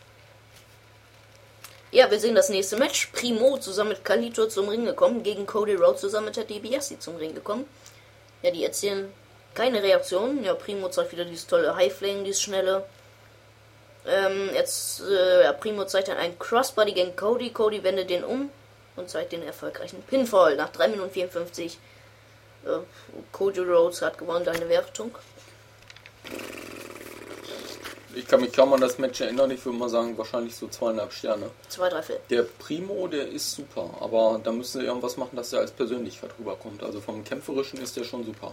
Ja, wir sehen das nächste Match. Primo zusammen mit Carlito zum Ring gekommen, gegen Cody Rhodes zusammen mit Ted DiBiase zum Ring gekommen. Ja, die erzielen keine Reaktion. Ja, Primo zeigt wieder dieses tolle Highflame, dieses schnelle. Primo zeigt dann einen Crossbody gegen Cody. Cody wendet den um und zeigt den erfolgreichen Pinfall. Nach 3 Minuten 54. Cody Rhodes hat gewonnen, deine Wertung. Ich kann mich kaum an das Match erinnern, ich würde mal sagen, wahrscheinlich so 2,5 Sterne. 2, 3, 4. Der Primo, der ist super, aber da müssen sie irgendwas machen, dass er als Persönlichkeit rüberkommt. Also vom Kämpferischen ist der schon super.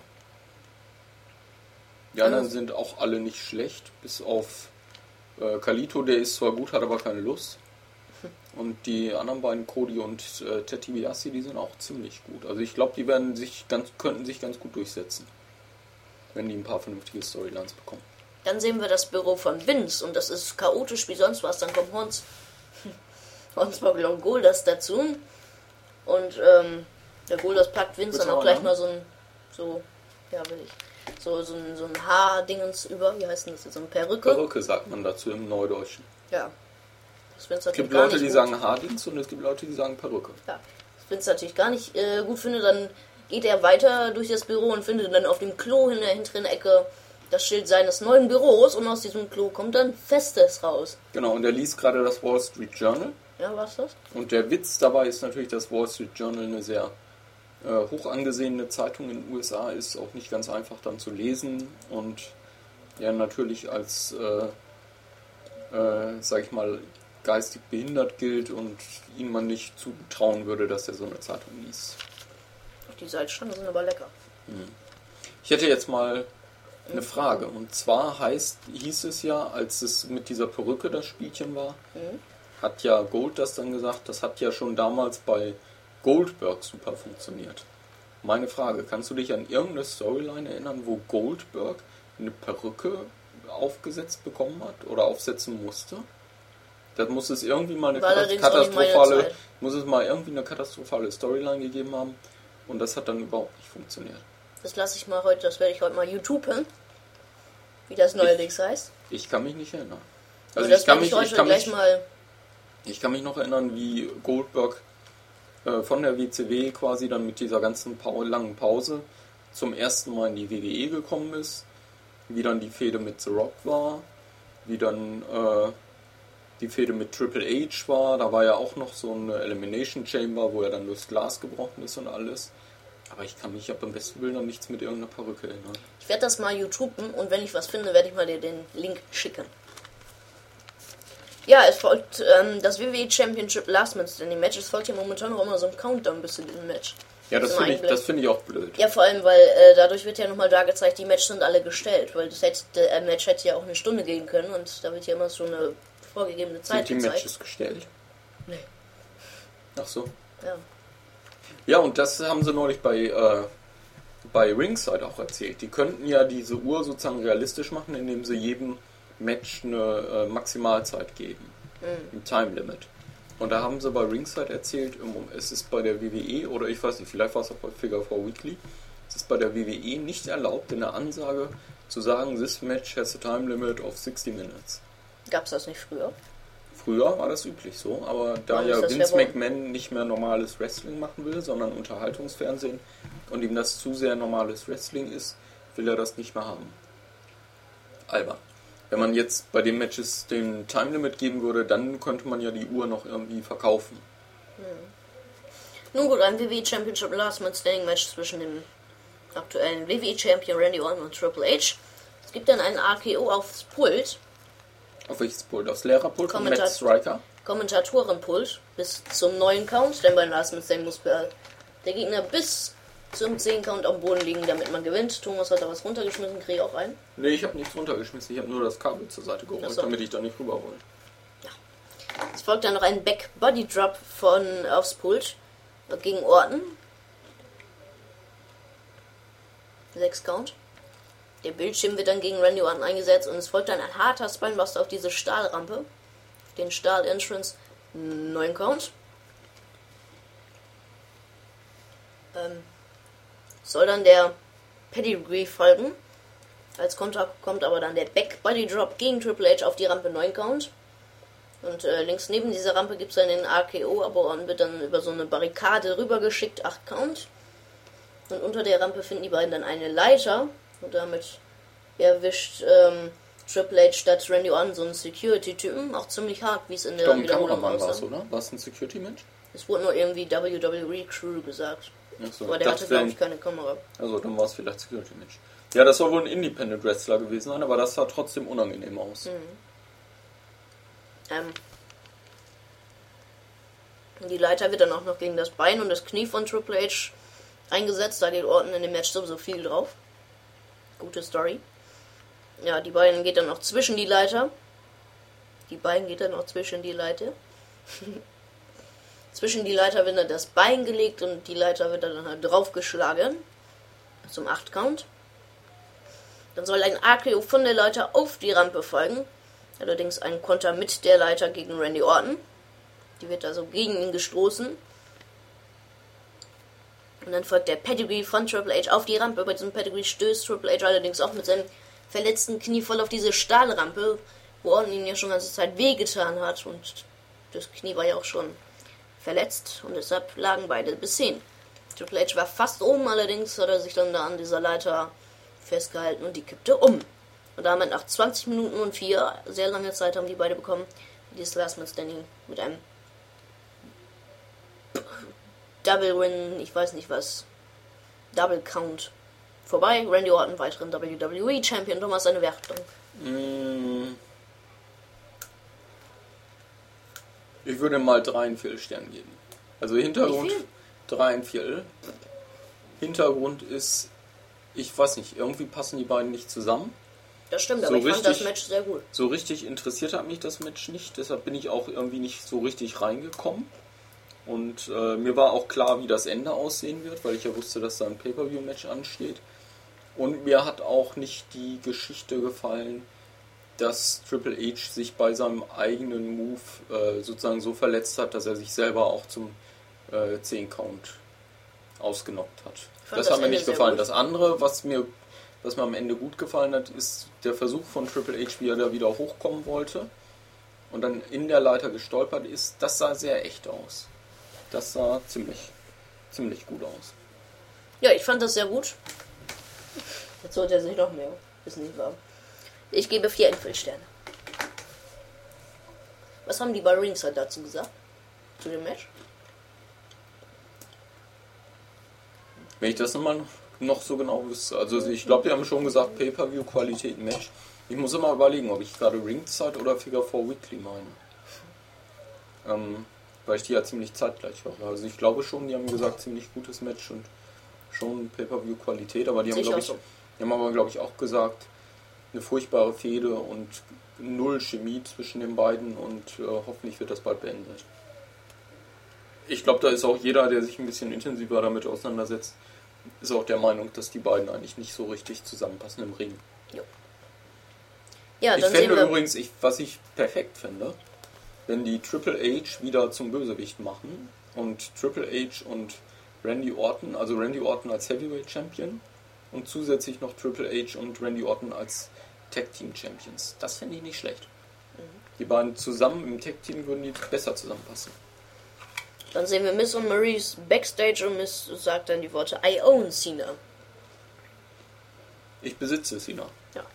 Die anderen sind auch alle nicht schlecht, bis auf Carlito, der ist zwar gut, hat aber keine Lust. Und die anderen beiden, Cody und Ted DiBiase, die sind auch ziemlich gut. Also ich glaube, die könnten sich ganz gut durchsetzen, wenn die ein paar vernünftige Storylines bekommen. Dann sehen wir das Büro von Vince und das ist chaotisch wie sonst was. Dann kommt Hornswoggle und Goldust dazu. Und der Goldust packt Vince dann auch gleich mal so ein Haardingens über. Wie heißt denn das jetzt? So eine Perücke? Perücke sagt man dazu im Neudeutschen. Ja. Das es gibt Leute, die sagen Haardings und es gibt Leute, die sagen Perücke. Ja. Das Vince natürlich gar nicht gut findet. Dann geht er weiter durch das Büro und findet dann auf dem Klo in der hinteren Ecke das Schild seines neuen Büros und aus diesem Klo kommt dann Festes raus. Genau, und er liest gerade das Wall Street Journal. Ja, was das? Und der Witz dabei ist natürlich, dass Wall Street Journal eine sehr hoch angesehene Zeitung in den USA ist, auch nicht ganz einfach dann zu lesen und ja natürlich als, sag ich mal, geistig behindert gilt und ihm man nicht zutrauen würde, dass er so eine Zeitung liest. Die Salzstangen sind aber lecker. Ich hätte jetzt mal eine Frage. Und zwar hieß es ja, als es mit dieser Perücke das Spielchen war, hat ja Gold das dann gesagt, das hat ja schon damals bei Goldberg super funktioniert. Meine Frage, kannst du dich an irgendeine Storyline erinnern, wo Goldberg eine Perücke aufgesetzt bekommen hat oder aufsetzen musste? Das muss es irgendwie mal eine katastrophale Storyline gegeben haben und das hat dann überhaupt nicht funktioniert. Das werde ich heute mal YouTuben, wie das neuerdings heißt. Ich kann mich nicht erinnern. Also ich kann mich noch erinnern, wie Goldberg von der WCW quasi dann mit dieser ganzen langen Pause zum ersten Mal in die WWE gekommen ist, wie dann die Fehde mit The Rock war, wie dann die Fehde mit Triple H war, da war ja auch noch so eine Elimination Chamber, wo er dann durchs Glas gebrochen ist und alles. Aber ich kann mich beim besten Willen an nichts mit irgendeiner Perücke erinnern. Ich werde das mal YouTuben und wenn ich was finde, werde ich mal dir den Link schicken. Ja, es folgt das WWE Championship Last Man Standing Match. Es folgt ja momentan auch immer so ein Countdown bis zu diesem Match. Ja, das finde ich auch blöd. Ja, vor allem, weil dadurch wird ja nochmal da gezeigt, die Matches sind alle gestellt. Weil das Match hätte ja auch eine Stunde gehen können und da wird ja immer so eine vorgegebene Zeit gezeigt. Sind die Matches gestellt? Nee. Ach so. Ja. Ja, und das haben sie neulich bei Ringside auch erzählt. Die könnten ja diese Uhr sozusagen realistisch machen, indem sie jedem Match eine Maximalzeit geben. Ein Time Limit. Und da haben sie bei Ringside erzählt, es ist bei der WWE, oder ich weiß nicht, vielleicht war es auch bei Figure 4 Weekly, es ist bei der WWE nicht erlaubt, in der Ansage zu sagen, this match has a time limit of 60 minutes. Gab's das nicht früher? Früher war das üblich so, aber da ja Vince McMahon nicht mehr normales Wrestling machen will, sondern Unterhaltungsfernsehen und ihm das zu sehr normales Wrestling ist, will er das nicht mehr haben. Albern. Wenn man jetzt bei den Matches den Time Limit geben würde, dann könnte man ja die Uhr noch irgendwie verkaufen. Nun gut, ein WWE Championship Last Man Standing Match zwischen dem aktuellen WWE Champion Randy Orton und Triple H. Es gibt dann einen RKO aufs Pult. Auf welches Pult? Aufs Lehrerpult von Matt Striker? Kommentatorenpult bis zum 9 Count, denn bei Last Man Standing muss der Gegner bis zum 10 Count am Boden liegen, damit man gewinnt. Thomas hat da was runtergeschmissen, kriege auch ein. Nee, ich habe nichts runtergeschmissen, ich habe nur das Kabel zur Seite geholt, Ach so. damit ich da nicht rüber wollte. Es folgt dann noch ein Back Body Drop aufs Pult gegen Orton. 6 Count. Der Bildschirm wird dann gegen Randy Orton eingesetzt und es folgt dann ein harter Spinebuster auf diese Stahlrampe. Auf den Stahl-Entrance. 9 Count. Soll dann der Pedigree folgen. Als Konter kommt aber dann der Back Body Drop gegen Triple H auf die Rampe. 9 Count. Und links neben dieser Rampe gibt es dann den RKO, aber Orton wird dann über so eine Barrikade rübergeschickt. 8 Count. Und unter der Rampe finden die beiden dann eine Leiter. Und damit erwischt Triple H statt Randy Orton so einen Security-Typen. Auch ziemlich hart, wie es in der Wiederholung Kameramann war es, aussah. oder? War es ein Security-Mensch? Es wurde nur irgendwie WWE Crew gesagt. Achso, Aber der hatte, glaube ich, keine Kamera. Also, dann war es vielleicht Security-Mensch. Ja, das soll wohl ein Independent Wrestler gewesen sein, aber das sah trotzdem unangenehm aus. Die Leiter wird dann auch noch gegen das Bein und das Knie von Triple H eingesetzt. Da geht Orton in dem Match sowieso viel drauf. Gute Story. Ja, die Beine geht dann noch zwischen die Leiter. Zwischen die Leiter wird dann das Bein gelegt und die Leiter wird dann halt draufgeschlagen. Zum 8 Count. Dann soll ein RKO von der Leiter auf die Rampe folgen. Allerdings ein Konter mit der Leiter gegen Randy Orton. Die wird also gegen ihn gestoßen. Und dann folgt der Pedigree von Triple H auf die Rampe. Bei diesem Pedigree stößt Triple H allerdings auch mit seinem verletzten Knie voll auf diese Stahlrampe, wo Orton ihm ja schon die ganze Zeit wehgetan hat. Und das Knie war ja auch schon verletzt. Und deshalb lagen beide bis 10. Triple H war fast oben, allerdings hat er sich dann da an dieser Leiter festgehalten und die kippte um. Und damit nach 20 Minuten und 4, sehr lange Zeit haben die beide bekommen, dieses Last Man Standing mit einem Double Win, ich weiß nicht was, Double Count vorbei. Randy Orton, weiteren WWE Champion. Thomas, eine Wertung. Ich würde mal 3,25 Sterne geben. Also Hintergrund 3,25. Hintergrund ist, ich weiß nicht, irgendwie passen die beiden nicht zusammen. Das stimmt, So aber ich fand richtig- das Match sehr gut. So richtig interessiert hat mich das Match nicht, deshalb bin ich auch irgendwie nicht so richtig reingekommen. Und mir war auch klar, wie das Ende aussehen wird, weil ich ja wusste, dass da ein Pay-Per-View-Match ansteht. Und mir hat auch nicht die Geschichte gefallen, dass Triple H sich bei seinem eigenen Move sozusagen so verletzt hat, dass er sich selber auch zum 10-Count ausgenockt hat. fand Das das hat mir Ende nicht sehr gefallen. gut. Das andere, was mir am Ende gut gefallen hat, ist der Versuch von Triple H, wie er da wieder hochkommen wollte und dann in der Leiter gestolpert ist. Das sah sehr echt aus. Das sah ziemlich gut aus. Ja, ich fand das sehr gut. Jetzt sollte er sich noch mehr. Ist nicht wahr. Ich gebe 4,5 Sterne. Was haben die bei Ringside dazu gesagt? Zu dem Match? Wenn ich das noch so genau wüsste. Also ich glaube, die haben schon gesagt, Pay-Per-View-Qualität Match. Ich muss immer überlegen, ob ich gerade Ringside oder Figure 4 Weekly meine. Weil ich die ja ziemlich zeitgleich höre. Also ich glaube schon, die haben gesagt, ziemlich gutes Match und schon Pay-Per-View-Qualität, aber die haben, Sehe ich glaube auch ich, so. glaub ich, auch gesagt, eine furchtbare Fehde und null Chemie zwischen den beiden und hoffentlich wird das bald beendet. Ich glaube, da ist auch jeder, der sich ein bisschen intensiver damit auseinandersetzt, ist auch der Meinung, dass die beiden eigentlich nicht so richtig zusammenpassen im Ring. Ja, Ich dann sehen fände wir. übrigens, was ich perfekt finde, wenn die Triple H wieder zum Bösewicht machen und Triple H und Randy Orton, also Randy Orton als Heavyweight Champion und zusätzlich noch Triple H und Randy Orton als Tag Team Champions. Das fände ich nicht schlecht. Die beiden zusammen im Tag Team würden die besser zusammenpassen. Dann sehen wir Miss und Maurice backstage und Miss sagt dann die Worte I own Cena. Ich besitze Cena.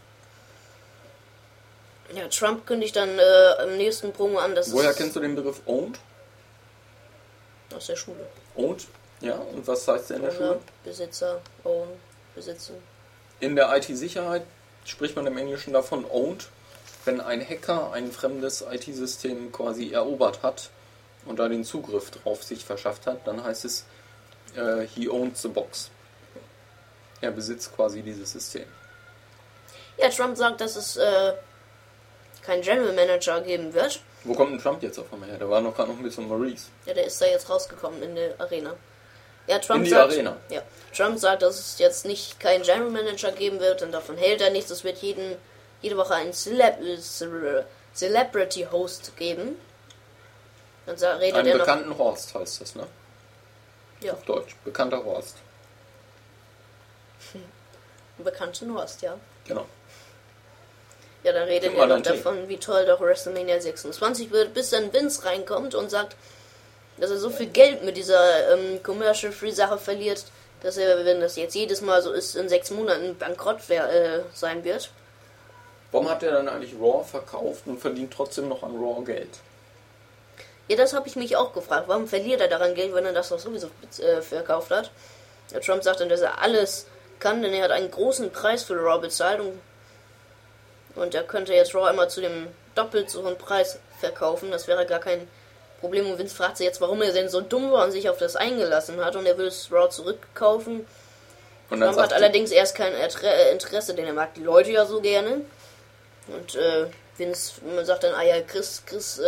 Ja, Trump kündigt dann im nächsten Promo an, dass Woher es kennst du den Begriff Owned? aus der Schule. Owned? Ja, und was heißt der in der Owner, Schule? Besitzer, own, besitzen. In der IT-Sicherheit spricht man im Englischen davon Owned, wenn ein Hacker ein fremdes IT-System quasi erobert hat und da den Zugriff drauf sich verschafft hat, dann heißt es, he owns the box. Er besitzt quasi dieses System. Ja, Trump sagt, dass es keinen General Manager geben wird. Wo kommt denn Trump jetzt auf einmal her? Der war noch gerade noch ein bisschen Maurice. Ja, der ist da jetzt rausgekommen in der Arena. Ja, Trump In die sagt, Arena? Ja, Trump sagt, dass es jetzt nicht keinen General Manager geben wird und davon hält er nichts. Es wird jede Woche einen Celebrity Host geben. Dann redet Einen er noch... bekannten Horst heißt das, ne? Ja, Auf Deutsch. Bekannter Horst. einen bekannten Horst, ja. Genau. Ja, dann redet er noch davon, wie toll doch WrestleMania 26 wird, bis dann Vince reinkommt und sagt, dass er so viel Geld mit dieser Commercial-Free-Sache verliert, dass er, wenn das jetzt jedes Mal so ist, in 6 Monaten bankrott sein wird. Warum hat er dann eigentlich Raw verkauft und verdient trotzdem noch an Raw Geld? Ja, das habe ich mich auch gefragt. Warum verliert er daran Geld, wenn er das doch sowieso verkauft hat? Ja, Trump sagt dann, dass er alles kann, denn er hat einen großen Preis für Raw bezahlt und er könnte jetzt Raw immer zu dem doppelt so hohen Preis verkaufen. Das wäre gar kein Problem. Und Vince fragt sich jetzt, warum er denn so dumm war und sich auf das eingelassen hat und er will es Raw zurückkaufen. Und Trump hat allerdings erst kein Interesse, denn er mag die Leute ja so gerne. Und Vince sagt dann, ja, Chris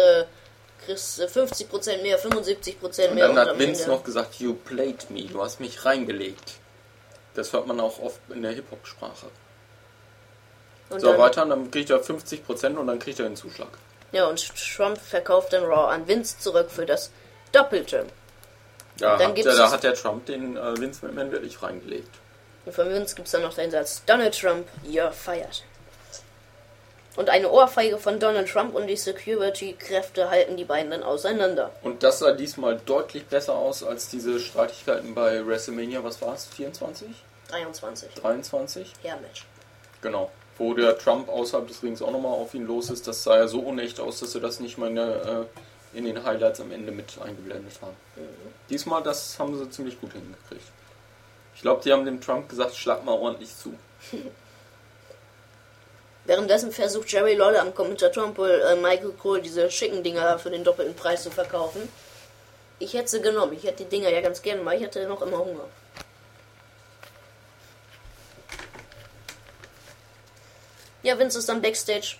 50% mehr, 75% mehr. Und dann hat Vince noch gesagt, you played me, du hast mich reingelegt. Das hört man auch oft in der Hip-Hop-Sprache. So, weiter, dann kriegt er 50% und dann kriegt er den Zuschlag. Ja, und Trump verkauft dann Raw an Vince zurück für das Doppelte. Ja, da hat der Trump den Vince McMahon wirklich reingelegt. Und von Vince gibt es dann noch den Satz, Donald Trump, you're fired. Und eine Ohrfeige von Donald Trump und die Security-Kräfte halten die beiden dann auseinander. Und das sah diesmal deutlich besser aus als diese Streitigkeiten bei WrestleMania, was war es, 24? 23? Ja, Match. Genau. Wo der Trump außerhalb des Rings auch nochmal auf ihn los ist, das sah ja so unecht aus, dass sie das nicht mal in den Highlights am Ende mit eingeblendet haben. Mhm. Diesmal, das haben sie ziemlich gut hingekriegt. Ich glaube, die haben dem Trump gesagt, schlag mal ordentlich zu. Währenddessen versucht Jerry Lawler am Kommentatorenpool Michael Cole diese schicken Dinger für den doppelten Preis zu verkaufen. Ich hätte sie genommen. Ich hätte die Dinger ja ganz gerne mal. Ich hatte noch immer Hunger. Ja, Vince ist dann Backstage.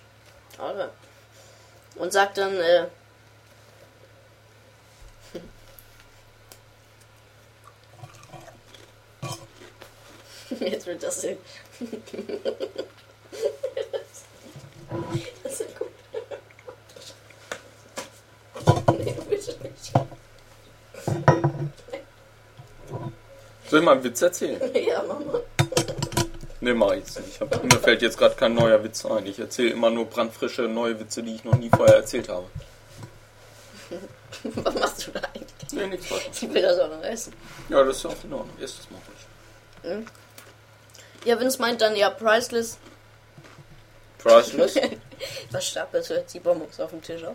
Und sagt dann, jetzt wird das hin. Das ist gut. Nee, bitte nicht. Soll ich mal einen Witz erzählen? Ja, Mama. Ne, mach ich jetzt nicht. Mir fällt jetzt gerade kein neuer Witz ein. Ich erzähle immer nur brandfrische neue Witze, die ich noch nie vorher erzählt habe. Was machst du da eigentlich? Nee, nichts weiter. Ich will das auch noch essen. Ja, das ist auch in Ordnung. Erst das mal ruhig. Mhm. Ja, Vince meint dann, ja, priceless. Priceless? Was stapelt jetzt die Bonbons auf dem Tisch auf?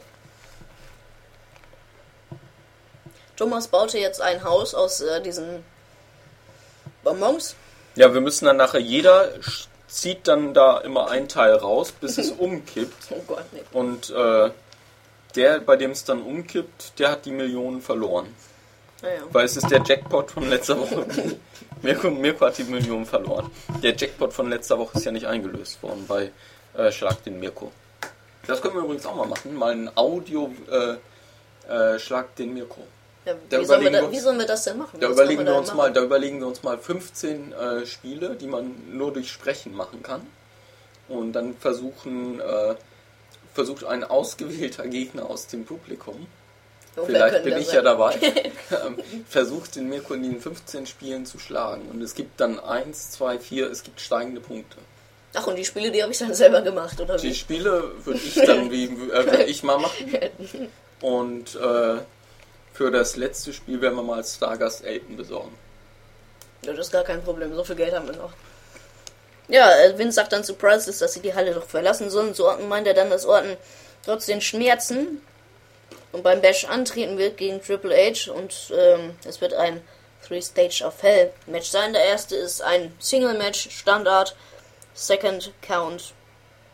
Thomas baute jetzt ein Haus aus diesen Bonbons. Ja, wir müssen dann nachher, jeder zieht dann da immer ein Teil raus, bis es umkippt. Oh Gott, nee. Und der, bei dem es dann umkippt, der hat die Millionen verloren. Ja. Weil es ist der Jackpot von letzter Woche. Mirko hat die Millionen verloren. Der Jackpot von letzter Woche ist ja nicht eingelöst worden bei Schlag den Mirko. Das können wir übrigens auch mal machen. Mal ein Audio Schlag den Mirko. Ja, wie sollen wir das denn machen? Da überlegen wir uns mal 15 Spiele, die man nur durch Sprechen machen kann. Und dann versucht ein ausgewählter Gegner aus dem Publikum, vielleicht bin ich ja dabei, versucht den Mirko in den 15 Spielen zu schlagen. Und es gibt dann 1, 2, 4, es gibt steigende Punkte. Ach, und die Spiele, die habe ich dann selber gemacht, oder wie? Die Spiele würde ich dann würd ich mal machen. Und für das letzte Spiel werden wir mal als Stargast Elton besorgen. Ja, das ist gar kein Problem, so viel Geld haben wir noch. Ja, Vince sagt dann zu Priceless, dass sie die Halle doch verlassen sollen. Zu Orton meint er dann, dass Orton trotz den Schmerzen und beim Bash antreten wird gegen Triple H und es wird ein 3-Stage of Hell Match sein. Der erste ist ein Single Match, Standard, Second Count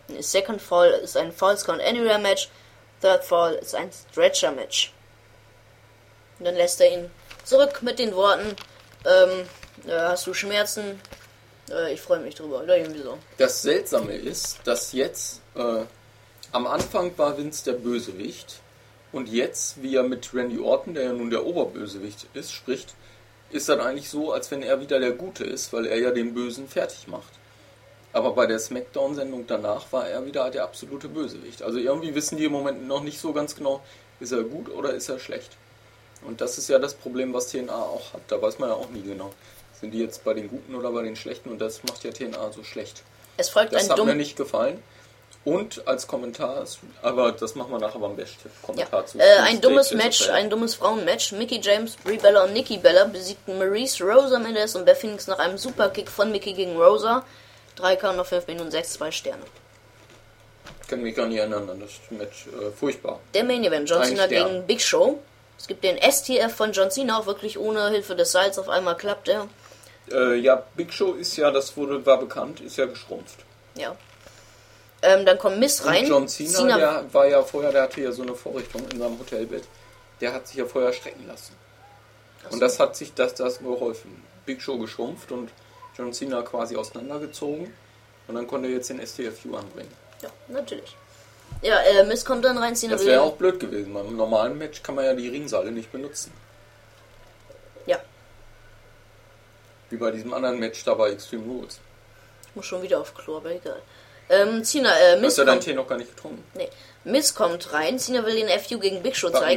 Second Fall ist ein Falls Count Anywhere Match. Third Fall ist ein Stretcher Match. Und dann lässt er ihn zurück mit den Worten, hast du Schmerzen? Ich freue mich drüber, oder irgendwie so. Das Seltsame ist, dass jetzt, am Anfang war Vince der Bösewicht und jetzt, wie er mit Randy Orton, der ja nun der Oberbösewicht ist, spricht, ist dann eigentlich so, als wenn er wieder der Gute ist, weil er ja den Bösen fertig macht. Aber bei der Smackdown-Sendung danach war er wieder der absolute Bösewicht. Also irgendwie wissen die im Moment noch nicht so ganz genau, ist er gut oder ist er schlecht. Und das ist ja das Problem, was TNA auch hat. Da weiß man ja auch nie genau. Sind die jetzt bei den Guten oder bei den Schlechten? Und das macht ja TNA so schlecht. Es folgt das hat mir nicht gefallen. Und als Kommentar, aber das machen wir nachher beim Best-Kommentar zu. Ein dummes Match, ein dummes Frauenmatch. Mickey James, Brie Bella und Nikki Bella besiegten Maurice, Rosa Mendes und Beth Phoenix nach einem Superkick von Mickey gegen Rosa. 3 Count nach 5 Minuten 6, 2 Sterne. Ich kann mich gar nicht erinnern an das Match. Furchtbar. Der Main Event, John Cena gegen Big Show. Es gibt den STF von John Cena, auch wirklich ohne Hilfe des Seils. Auf einmal klappt er. Ja, Big Show ist ja, war bekannt, ist ja geschrumpft. Ja. Dann kommt Miss rein. Und John Cena, der war ja vorher, der hatte ja so eine Vorrichtung in seinem Hotelbett. Der hat sich ja vorher strecken lassen. Und das hat sich das geholfen. Big Show geschrumpft und John Cena quasi auseinandergezogen. Und dann konnte er jetzt den STFU anbringen. Ja, natürlich. Ja, Miss kommt dann rein. Cena das wäre auch blöd gewesen. Beim normalen Match kann man ja die Ringseile nicht benutzen. Ja. Wie bei diesem anderen Match da bei Extreme Rules. Ich muss schon wieder auf Klo, aber egal. Cena, Miss hast du deinen Tee noch gar nicht getrunken? Nee. Miss kommt rein. Cena will den FU gegen Big Show zeigen.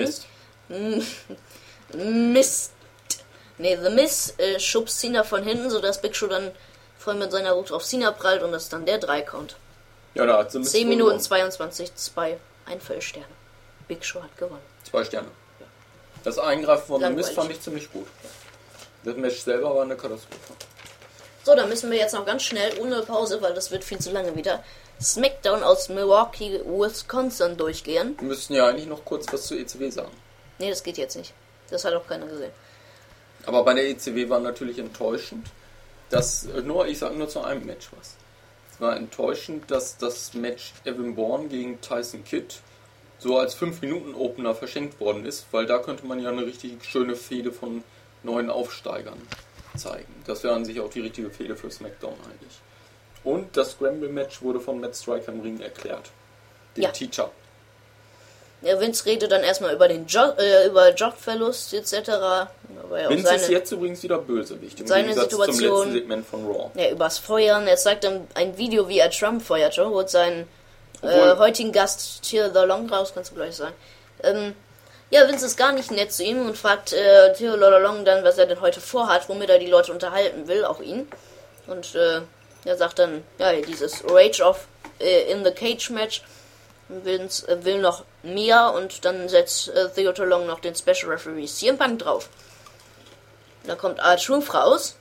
Mist. Nee, The Miz schubst Cena von hinten, sodass Big Show dann voll mit seiner Wut auf Cena prallt und das ist dann der 3-Count. Ja, da hat sie 10 Minuten 22, 2, 1 Vollsterne. Big Show hat gewonnen. 2 Sterne. Ja. Das Eingreifen von The Miz Langweilig. fand ich ziemlich gut. Das Match selber war eine Katastrophe. So, dann müssen wir jetzt noch ganz schnell, ohne Pause, weil das wird viel zu lange wieder, Smackdown aus Milwaukee, Wisconsin durchgehen. Wir müssten ja eigentlich noch kurz was zur ECW sagen. Nee, das geht jetzt nicht. Das hat auch keiner gesehen. Aber bei der ECW war natürlich enttäuschend, dass, ich sage nur zu einem Match was. Es war enttäuschend, dass das Match Evan Bourne gegen Tyson Kidd so als 5-Minuten-Opener verschenkt worden ist, weil da könnte man ja eine richtig schöne Fehde von neuen Aufsteigern zeigen. Das wäre an sich auch die richtige Fehde für SmackDown eigentlich. Und das Scramble-Match wurde von Matt Striker im Ring erklärt. Den Teacher. Ja, Vince redet dann erstmal über den über Jobverlust etc. Vince ist jetzt übrigens wieder Bösewicht, im seine Gegensatz Situation, zum letzten Segment von Raw. Ja, übers Feuern. Er zeigt dann ein Video, wie er Trump feuerte, holt seinen heutigen Gast Theo Long raus, kannst du gleich sagen. Ja, Vince ist gar nicht nett zu ihm und fragt Theo Long dann, was er denn heute vorhat, womit er die Leute unterhalten will, auch ihn. Und er sagt dann, ja, dieses Rage of in the Cage Match. Vince will noch mehr und dann setzt Theo Long noch den Special Referee CM Punk drauf. Dann kommt R-Truth raus.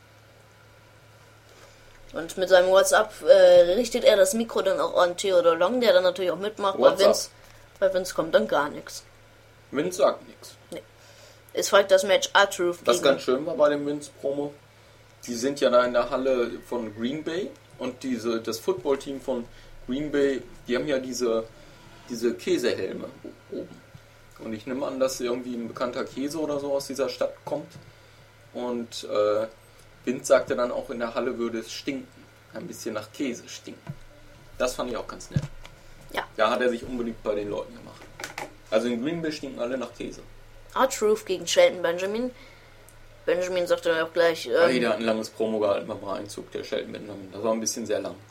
Und mit seinem WhatsApp richtet er das Mikro dann auch an Theo Long, der dann natürlich auch mitmacht. Bei Vince kommt dann gar nichts. Vince sagt nichts. Nee. Es folgt das Match R-Truth Was ganz schön war bei dem Vince-Promo, die sind ja da in der Halle von Green Bay und das Football-Team von Green Bay, die haben ja diese Käsehelme oben. Und ich nehme an, dass irgendwie ein bekannter Käse oder so aus dieser Stadt kommt. Und Vince sagte dann auch, in der Halle würde es stinken. Ein bisschen nach Käse stinken. Das fand ich auch ganz nett. Ja. Da hat er sich unbeliebt bei den Leuten gemacht. Also in Green Bay stinken alle nach Käse. R-Truth gegen Shelton Benjamin. Benjamin sagte dann auch gleich... der hat ein langes Promo gehalten beim Einzug, der Shelton Benjamin. Das war ein bisschen sehr lang.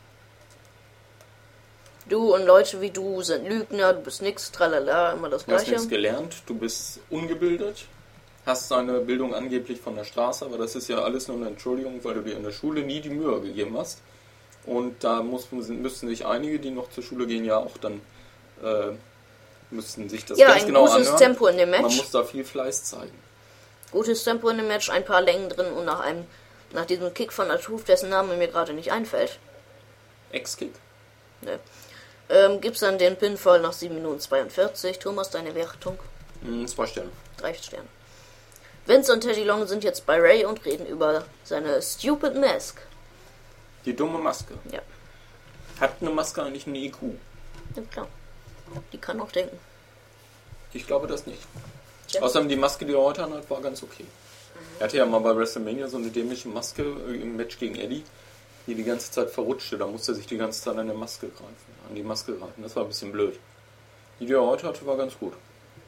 Du und Leute wie du sind Lügner, du bist nix, tralala, immer das Du hast Gleiche. nichts gelernt, du bist ungebildet, hast deine Bildung angeblich von der Straße, aber das ist ja alles nur eine Entschuldigung, weil du dir in der Schule nie die Mühe gegeben hast. Und da müssten sich einige, die noch zur Schule gehen, ja auch dann müssten sich das ganz genau anhören. Ja, ein gutes Tempo in dem Match. Man muss da viel Fleiß zeigen. Gutes Tempo in dem Match, ein paar Längen drin und nach diesem Kick von R-Truth, dessen Name mir gerade nicht einfällt. Ex-Kick? Ne. Gibt's dann den Pinfall nach 7 Minuten 42. Thomas, deine Wertung? 2 Sterne. 3 Sterne. Vince und Teddy Long sind jetzt bei Ray und reden über seine Stupid Mask. Die dumme Maske. Ja. Hat eine Maske eigentlich einen IQ? Ja, klar. Die kann auch denken. Ich glaube das nicht. Tja. Außerdem die Maske, die er heute anhat, war ganz okay. Er hatte ja mal bei WrestleMania so eine dämliche Maske im Match gegen Eddie, die ganze Zeit verrutschte. Da musste er sich die ganze Zeit an die Maske greifen. Das war ein bisschen blöd. Die er heute hatte, war ganz gut.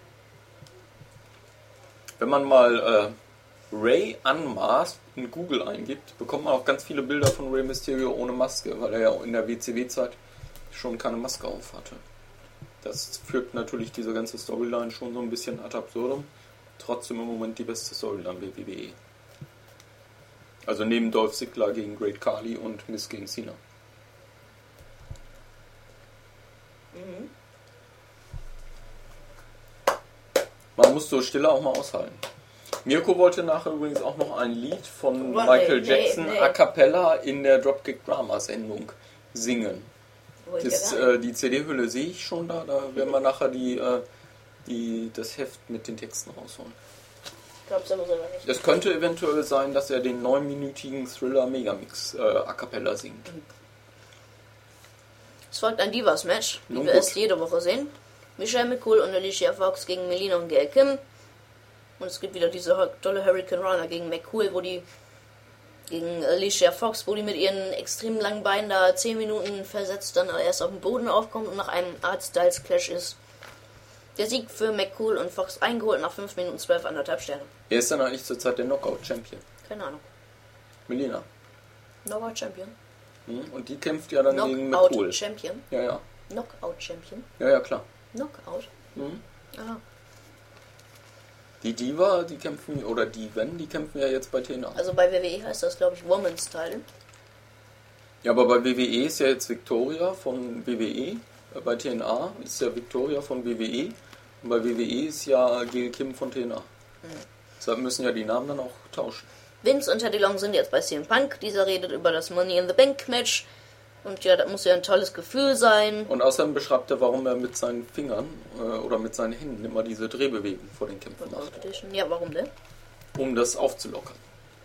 Wenn man mal Rey Unmasked in Google eingibt, bekommt man auch ganz viele Bilder von Rey Mysterio ohne Maske, weil er ja in der WCW-Zeit schon keine Maske auf hatte. Das führt natürlich diese ganze Storyline schon so ein bisschen ad absurdum. Trotzdem im Moment die beste Storyline bei WWE. Also neben Dolph Ziggler gegen Great Khali und Miz gegen Cena. Man muss so Stille auch mal aushalten. Mirko wollte nachher übrigens auch noch ein Lied von Michael Jackson a cappella in der Dropkick Drama Sendung singen. Die CD-Hülle sehe ich schon da werden wir nachher das Heft mit den Texten rausholen. Glaub's aber selber nicht. Es könnte eventuell sein, dass er den 9-minütigen Thriller Megamix a cappella singt. Es folgt ein Divas-Match, wie Nun wir gut. es jede Woche sehen. Michelle McCool und Alicia Fox gegen Melina und Gail Kim. Und es gibt wieder diese tolle Hurricane Runner gegen McCool, gegen Alicia Fox, wo die mit ihren extrem langen Beinen da 10 Minuten versetzt dann erst auf den Boden aufkommt und nach einem Art Styles Clash ist. Der Sieg für McCool und Fox eingeholt nach 5 Minuten 12, 1,5 Sterne. Wer ist dann eigentlich zurzeit der Knockout-Champion? Keine Ahnung. Melina. Knockout Champion. Und die kämpft ja dann gegen McCool. Knockout Champion. Ja. Knockout Champion. Ja, klar. Knockout. Aha. Die Diva, die kämpfen ja jetzt bei TNA. Also bei WWE heißt das, glaube ich, Women's Title. Ja, aber bei WWE ist ja jetzt Victoria von WWE. Bei TNA ist ja Victoria von WWE. Und bei WWE ist ja Gail Kim von TNA. Deshalb müssen ja die Namen dann auch tauschen. Vince und Teddy Long sind jetzt bei CM Punk. Dieser redet über das Money in the Bank Match. Und ja, das muss ja ein tolles Gefühl sein. Und außerdem beschreibt er, warum er mit seinen Fingern oder mit seinen Händen immer diese Drehbewegung vor den Kämpfen macht. Ja, warum denn? Um das aufzulockern.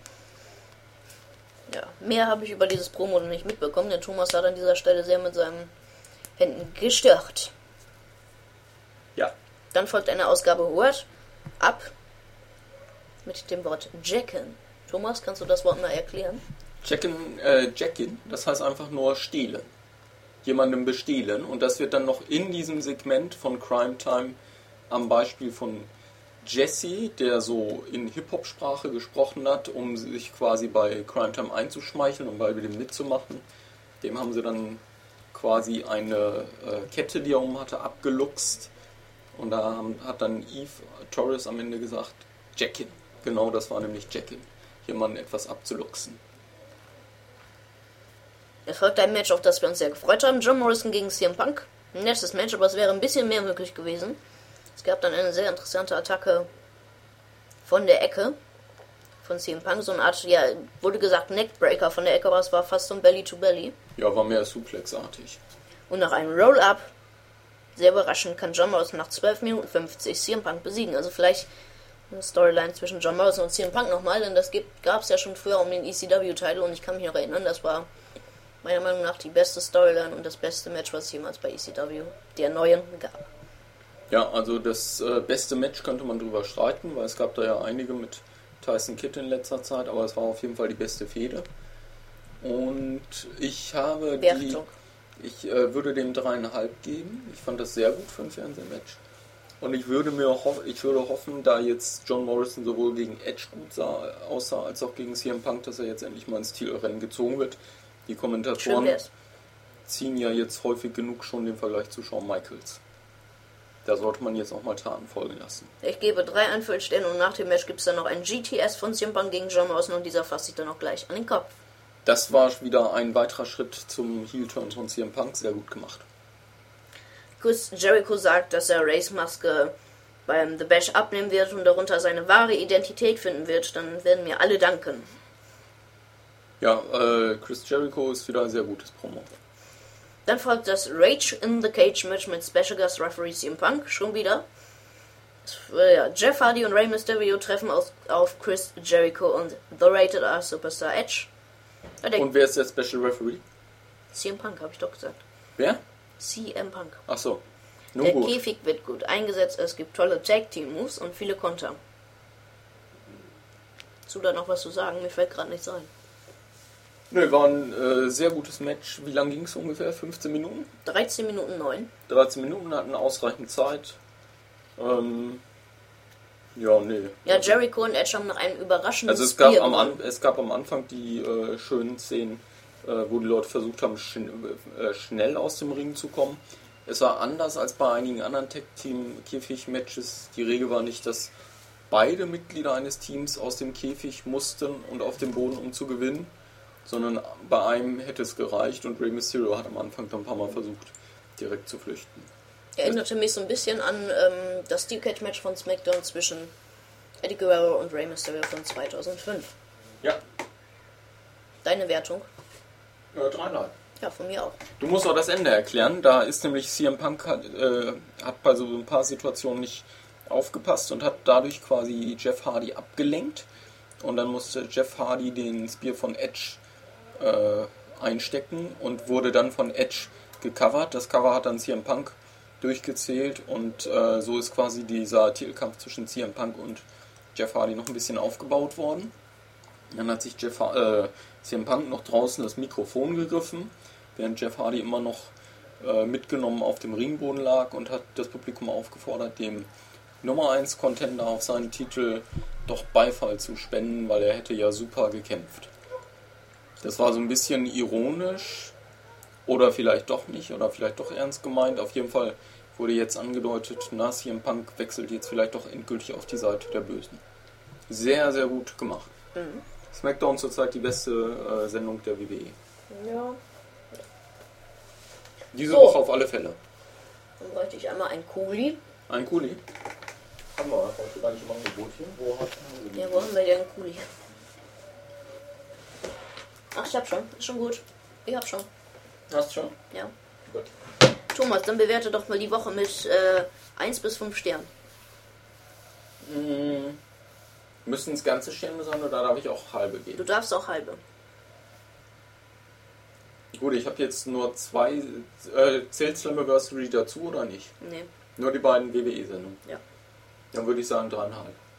Ja, mehr habe ich über dieses Promo noch nicht mitbekommen, denn Thomas hat an dieser Stelle sehr mit seinen Händen gestört. Ja. Dann folgt eine Ausgabe Word Up mit dem Wort Jacken. Thomas, kannst du das Wort mal erklären? Jackin, das heißt einfach nur stehlen. Jemandem bestehlen. Und das wird dann noch in diesem Segment von Crime Time am Beispiel von Jesse, der so in Hip-Hop-Sprache gesprochen hat, um sich quasi bei Crime Time einzuschmeicheln und bei dem mitzumachen. Dem haben sie dann quasi eine Kette, die er um hatte, abgeluchst. Und da hat dann Eve Torres am Ende gesagt, Jackin. Genau, das war nämlich Jackin. Jemanden etwas abzuluxen. Es folgt ein Match, auf das wir uns sehr gefreut haben. John Morrison gegen CM Punk. Ein nettes Match, aber es wäre ein bisschen mehr möglich gewesen. Es gab dann eine sehr interessante Attacke von der Ecke von CM Punk. So eine Art, ja, wurde gesagt Neckbreaker von der Ecke, aber es war fast so ein Belly-to-Belly. Ja, war mehr Suplex-artig. Und nach einem Roll-Up, sehr überraschend, kann John Morrison nach 12 Minuten 50 CM Punk besiegen. Also vielleicht eine Storyline zwischen John Morrison und CM Punk nochmal, denn das gab es ja schon früher um den ECW-Titel und ich kann mich noch erinnern, das war meiner Meinung nach die beste Storyline und das beste Match, was es jemals bei ECW der neuen gab. Ja, also das beste Match könnte man drüber streiten, weil es gab da ja einige mit Tyson Kidd in letzter Zeit, aber es war auf jeden Fall die beste Fehde. Und ich habe ich würde dem 3,5 geben. Ich fand das sehr gut für ein Fernsehmatch. Und ich würde hoffen, da jetzt John Morrison sowohl gegen Edge gut aussah, als auch gegen CM Punk, dass er jetzt endlich mal ins Titelrennen gezogen wird. Die Kommentatoren ziehen ja jetzt häufig genug schon den Vergleich zu Shawn Michaels. Da sollte man jetzt auch mal Taten folgen lassen. Ich gebe 3,5 Sterne und nach dem Match gibt es dann noch ein GTS von CM Punk gegen John Morrison und dieser fasst sich dann auch gleich an den Kopf. Das war wieder ein weiterer Schritt zum Heel-Turn von CM Punk, sehr gut gemacht. Chris Jericho sagt, dass er Rays Maske beim The Bash abnehmen wird und darunter seine wahre Identität finden wird, dann werden mir alle danken. Ja, Chris Jericho ist wieder ein sehr gutes Promo. Dann folgt das Rage in the Cage Match mit Special Guest Referee CM Punk, schon wieder. Jeff Hardy und Rey Mysterio treffen auf Chris Jericho und The Rated R Superstar Edge. Und wer ist der Special Referee? CM Punk, habe ich doch gesagt. Wer? CM Punk. Ach so. Nun Der gut. Käfig wird gut eingesetzt, es gibt tolle Tag-Team-Moves und viele Konter. Hast du da noch was zu sagen? Mir fällt gerade nichts ein. Nö, war ein sehr gutes Match. Wie lang ging es ungefähr? 15 Minuten? 13 Minuten 9. 13 Minuten hatten ausreichend Zeit. Ja, nee. Ja, Jericho und Edge haben nach einem überraschenden Also es Spear gab gewonnen. es gab am Anfang die schönen Szenen, wo die Leute versucht haben, schnell aus dem Ring zu kommen. Es war anders als bei einigen anderen Tag-Team-Käfig-Matches. Die Regel war nicht, dass beide Mitglieder eines Teams aus dem Käfig mussten und auf dem Boden, um zu gewinnen, sondern bei einem hätte es gereicht und Rey Mysterio hat am Anfang dann ein paar Mal versucht, direkt zu flüchten. Erinnerte mich so ein bisschen an das Steel Cage Match von SmackDown zwischen Eddie Guerrero und Rey Mysterio von 2005. Ja, Deine Wertung? 3,5. Ja, von mir auch. Du musst auch das Ende erklären. Da ist nämlich CM Punk hat bei so ein paar Situationen nicht aufgepasst und hat dadurch quasi Jeff Hardy abgelenkt. Und dann musste Jeff Hardy den Spear von Edge einstecken und wurde dann von Edge gecovert. Das Cover hat dann CM Punk durchgezählt und so ist quasi dieser Titelkampf zwischen CM Punk und Jeff Hardy noch ein bisschen aufgebaut worden. Dann hat sich CM Punk noch draußen das Mikrofon gegriffen, während Jeff Hardy immer noch mitgenommen auf dem Ringboden lag und hat das Publikum aufgefordert, dem Nummer 1 Contender auf seinen Titel doch Beifall zu spenden, weil er hätte ja super gekämpft. Das war so ein bisschen ironisch oder vielleicht doch nicht oder vielleicht doch ernst gemeint. Auf jeden Fall wurde jetzt angedeutet, CM Punk wechselt jetzt vielleicht doch endgültig auf die Seite der Bösen. Sehr, sehr gut gemacht. Mhm. SmackDown zurzeit die beste Sendung der WWE. Ja. Diese So. Woche auf alle Fälle. Dann bräuchte ich einmal einen Kuli. Ein Kuli. Haben wir heute gar nicht im Angebot hier. Wo hat Ja, wo haben wir denn einen Kuli? Ach, ich hab schon. Ist schon gut. Ich hab schon. Hast du schon? Ja. Gut. Thomas, dann bewerte doch mal die Woche mit 1 bis 5 Sternen. Müssen es ganze Sterne sein oder darf ich auch halbe Du geben? darfst auch halbe. Gut, ich habe jetzt nur 2. Zählt Slammiversary dazu oder nicht? Nee. Nur die beiden WWE-Sendungen. Ja. Dann würde ich sagen 3,5.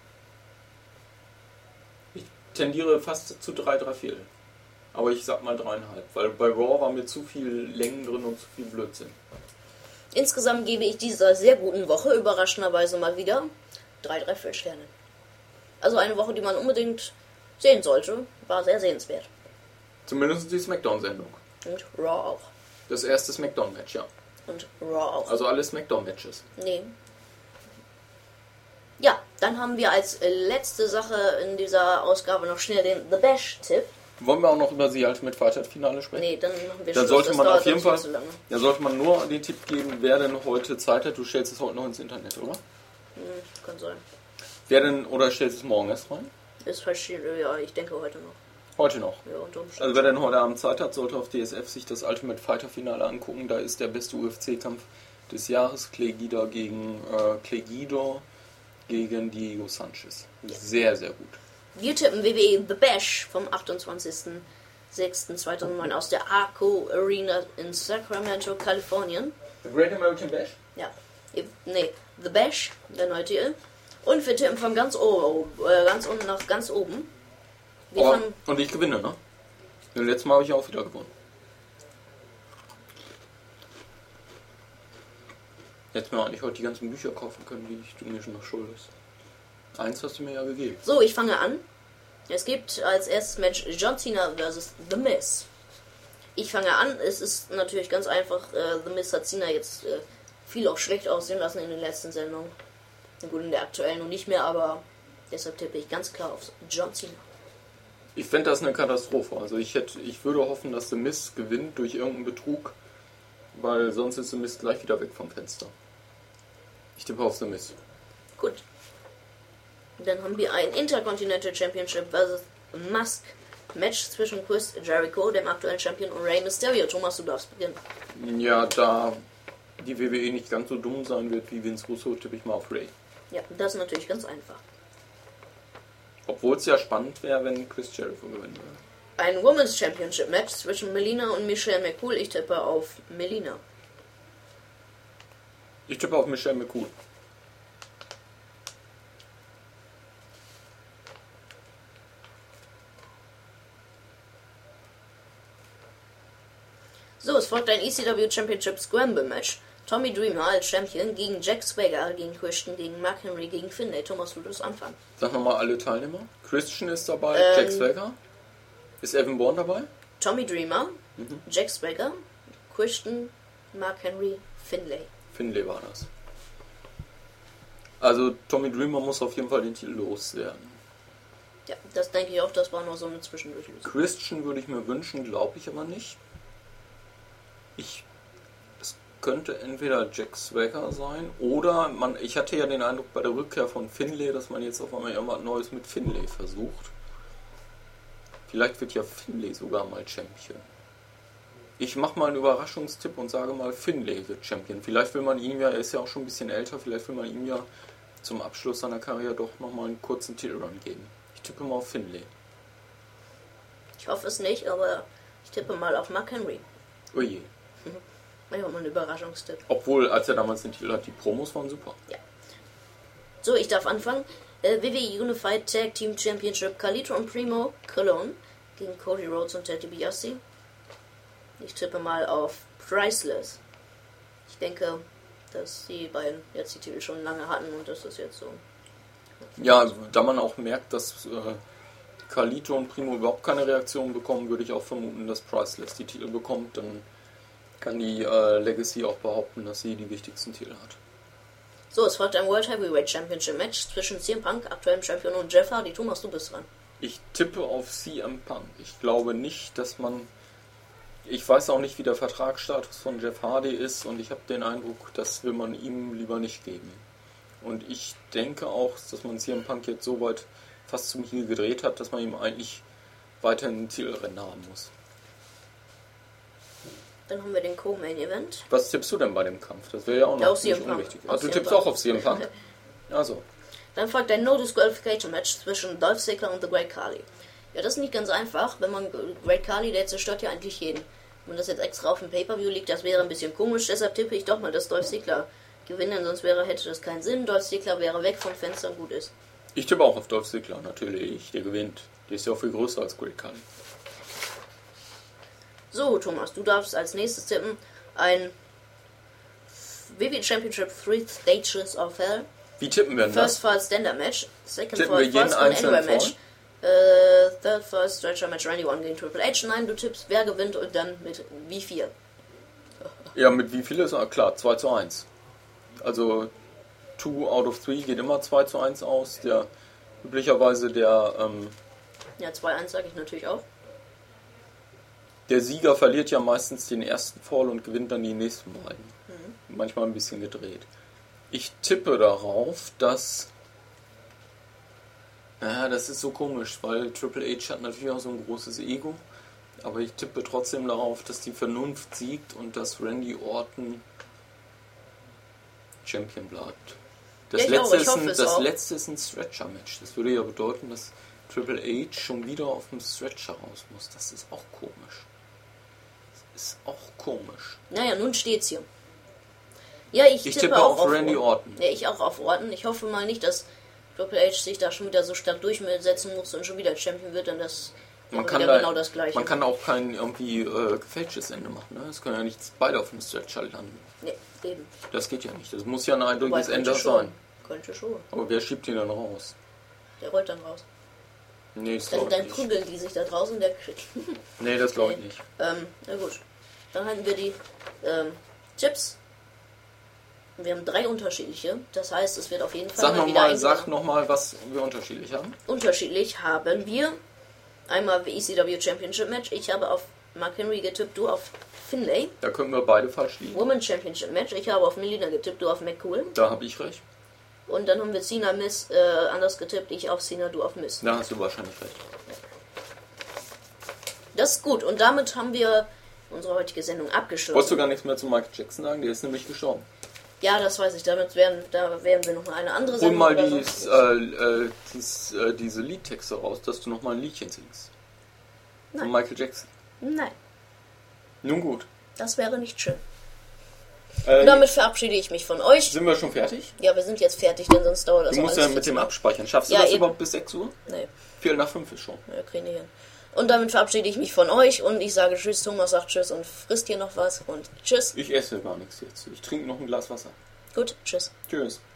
Ich tendiere fast zu 3,4. Aber ich sag mal 3,5. Weil bei Raw war mir zu viel Längen drin und zu viel Blödsinn. Insgesamt gebe ich dieser sehr guten Woche überraschenderweise mal wieder 3,3 Sterne. Also eine Woche, die man unbedingt sehen sollte. War sehr sehenswert. Zumindest die Smackdown-Sendung. Und Raw auch. Das erste Smackdown-Match, ja. Und Raw auch. Also alle Smackdown-Matches. Nee. Ja, dann haben wir als letzte Sache in dieser Ausgabe noch schnell den The Bash-Tipp. Wollen wir auch noch über die Ultimate Fighter Finale sprechen? Nee, dann machen wir Da Schluss. sollte Das man dauert auf jeden sonst Fall, viel zu lange. da sollte man nur den Tipp geben, wer denn heute Zeit hat. Du stellst es heute noch ins Internet, oder? Kann sein. Wer denn, oder stellst es morgen erst rein? Ist verschieden, ja, ich denke heute noch. Heute noch. Ja, unter Umständen. Also wer denn heute Abend Zeit hat, sollte auf DSF sich das Ultimate Fighter Finale angucken. Da ist der beste UFC-Kampf des Jahres. Clay Guida gegen Diego Sanchez. Sehr, sehr gut. Wir tippen WWE The Bash vom 28.06.2009 aus der Arco Arena in Sacramento, Kalifornien. The Great American Bash? Ja. Nee, The Bash, der neue Titel. Und wir tippen von ganz unten nach ganz oben. Wir Oh, fangen, und ich gewinne, ne? Beim letzten Mal habe ich auch wieder gewonnen. Hättest mir eigentlich heute die ganzen Bücher kaufen können, die du mir schon noch schuldest. Eins hast du mir ja gegeben. so, ich fange an. Es gibt als erstes Match John Cena vs. The Miz. Ich fange an. Es ist natürlich ganz einfach. The Miz hat Cena jetzt viel auch schlecht aussehen lassen in den letzten Sendungen. Na gut, in der aktuellen noch nicht mehr, aber deshalb tippe ich ganz klar auf John Cena. Ich fände das eine Katastrophe. Also ich würde hoffen, dass The Miz gewinnt durch irgendeinen Betrug, weil sonst ist The Miz gleich wieder weg vom Fenster. Ich tippe auf The Miz. Gut. Dann haben wir ein Intercontinental Championship vs. Mask Match zwischen Chris Jericho, dem aktuellen Champion, und Rey Mysterio. Thomas, du darfst beginnen. Ja, da die WWE nicht ganz so dumm sein wird wie Vince Russo, tippe ich mal auf Rey. Ja, das ist natürlich ganz einfach. Obwohl es ja spannend wäre, wenn Chris Jericho gewinnen würde. ein Women's Championship Match zwischen Melina und Michelle McCool. Ich tippe auf Melina. Ich tippe auf Michelle McCool. So, es folgt ein ECW Championship Scramble Match. Tommy Dreamer als Champion gegen Jack Swagger, gegen Christian, gegen Mark Henry, gegen Finlay. Thomas, du darfst anfangen. Sag nochmal alle Teilnehmer. Christian ist dabei, Jack Swagger. Ist Evan Bourne dabei? Tommy Dreamer, Jack Swagger, Christian, Mark Henry, Finlay. Finlay war das. Also Tommy Dreamer muss auf jeden Fall den Titel loswerden. Ja, das denke ich auch, das war nur so eine Zwischendurchlösung. Christian würde ich mir wünschen, glaube ich aber nicht. Es könnte entweder Jack Swagger sein oder ich hatte ja den Eindruck bei der Rückkehr von Finlay, dass man jetzt auf einmal irgendwas Neues mit Finlay versucht. Vielleicht wird ja Finlay sogar mal Champion. Ich mache mal einen Überraschungstipp und sage mal, Finlay wird Champion. Vielleicht will man ihm ja, er ist ja auch schon ein bisschen älter, vielleicht will man ihm ja zum Abschluss seiner Karriere doch nochmal einen kurzen Titelrun geben. Ich tippe mal auf Finlay. Ich hoffe es nicht, aber ich tippe mal auf Mark Henry. Oje. Ich habe mal einen Überraschungstipp. Obwohl, als er damals den Titel hat, die Promos waren super. Ja. So, ich darf anfangen. WWE Unified Tag Team Championship Carlito und Primo Cologne gegen Cody Rhodes und Ted DiBiase. Ich tippe mal auf Priceless. Ich denke, dass die beiden jetzt die Titel schon lange hatten und das ist jetzt so. Ja, da man auch merkt, dass Carlito und Primo überhaupt keine Reaktion bekommen, würde ich auch vermuten, dass Priceless die Titel bekommt. Dann kann die Legacy auch behaupten, dass sie die wichtigsten Titel hat. So, es folgt ein World Heavyweight Championship Match zwischen CM Punk, aktuellem Champion, und Jeff Hardy. Thomas, du bist dran. Ich tippe auf CM Punk. Ich glaube nicht, dass man... Ich weiß auch nicht, wie der Vertragsstatus von Jeff Hardy ist und ich habe den Eindruck, das will man ihm lieber nicht geben. Und ich denke auch, dass man CM Punk jetzt so weit fast zum Heel gedreht hat, dass man ihm eigentlich weiterhin ein Titelrennen haben muss. Dann haben wir den Co-Main-Event. Was tippst du denn bei dem Kampf? Das wäre ja auch noch nicht unwichtig. Also du tippst auch auf CM Punk? Also. Dann folgt ein No-Disqualification-Match zwischen Dolph Ziggler und The Great Khali. Ja, das ist nicht ganz einfach, wenn man Great Khali, der zerstört ja eigentlich jeden. Wenn das jetzt extra auf dem Pay-Per-View liegt, das wäre ein bisschen komisch, deshalb tippe ich doch mal, dass Dolph Ziggler gewinnt, sonst hätte das keinen Sinn. Dolph Ziggler wäre weg vom Fenster und gut ist. Ich tippe auch auf Dolph Ziggler, natürlich, der gewinnt. Der ist ja auch viel größer als Great Khali. So, Thomas, du darfst als nächstes tippen ein WWE Championship 3 Stages of Hell. Wie tippen wir denn First das? Fall Standard Match, Second Tippen Fall wir jeden Falls und einzelnen Anywhere Match, Fall? Third Fall Stretcher Match Randy Orton gegen Triple H. Nein, du tippst, wer gewinnt und dann mit wie viel. Ja, mit wie viel ist klar, 2:1. Also 2 out of 3 geht immer 2:1 aus. Üblicherweise Ja, 2-1 sage ich natürlich auch. der Sieger verliert ja meistens den ersten Fall und gewinnt dann die nächsten beiden. Manchmal ein bisschen gedreht. Ich tippe darauf, dass... Ja, das ist so komisch, weil Triple H hat natürlich auch so ein großes Ego. Aber ich tippe trotzdem darauf, dass die Vernunft siegt und dass Randy Orton Champion bleibt. Das, Ja, das letzte ist ein Stretcher-Match. Das würde ja bedeuten, dass Triple H schon wieder auf dem Stretcher raus muss. Das ist auch komisch. Naja, nun steht's hier. Ja, ich tippe auch auf Randy Orton. Ja, ich auch auf Orton. Ich hoffe mal nicht, dass Triple H sich da schon wieder so stark durchsetzen muss und schon wieder Champion wird, denn das man ist kann wieder genau das Gleiche. Man kann auch kein irgendwie gefälschtes Ende machen. Ne? Es können ja nicht beide auf dem Stretcher landen. Nee, eben. Das geht ja nicht. Das muss ja ein eindeutiges Ende schon. sein. Könnte schon. Aber wer schiebt ihn dann raus? Der rollt dann raus. Nee, das Dann, glaube ich dann nicht. prügeln die sich da draußen. Der Nee, das glaube ich nicht. Na gut. Dann haben wir die Chips. Wir haben 3 unterschiedliche. Das heißt, es wird auf jeden Fall Sag nochmal, was wir unterschiedlich haben. Unterschiedlich haben wir einmal ECW Championship Match. Ich habe auf Mark Henry getippt, du auf Finlay. Da können wir beide falsch liegen. Women's Championship Match. Ich habe auf Melina getippt, du auf McCool. Da habe ich recht. Und dann haben wir Cena Miss anders getippt. Ich auf Cena, du auf Miss. Da hast du wahrscheinlich recht. Das ist gut. Und damit haben wir unsere heutige Sendung abgeschlossen. Wolltest du gar nichts mehr zu Michael Jackson sagen? Der ist nämlich gestorben. Ja, das weiß ich. Da werden wir noch mal eine andere Hol Sendung mal oder so. diese Liedtexte raus, dass du noch mal ein Liedchen singst. Nein. Von Michael Jackson. Nein, Nun gut. das wäre nicht schön. Und damit verabschiede ich mich von euch. Sind wir schon fertig? Ja, wir sind jetzt fertig, denn sonst dauert das Du musst alles ja viel mit zu dem lang. abspeichern. Schaffst du Ja, das eben. überhaupt bis 6 Uhr? Nee, 4:45 ist schon. wir kriegen nicht hin. Und damit verabschiede ich mich von euch und ich sage tschüss, Thomas sagt tschüss und frisst hier noch was und tschüss. Ich esse gar nichts jetzt. Ich trinke noch ein Glas Wasser. Gut, tschüss. Tschüss.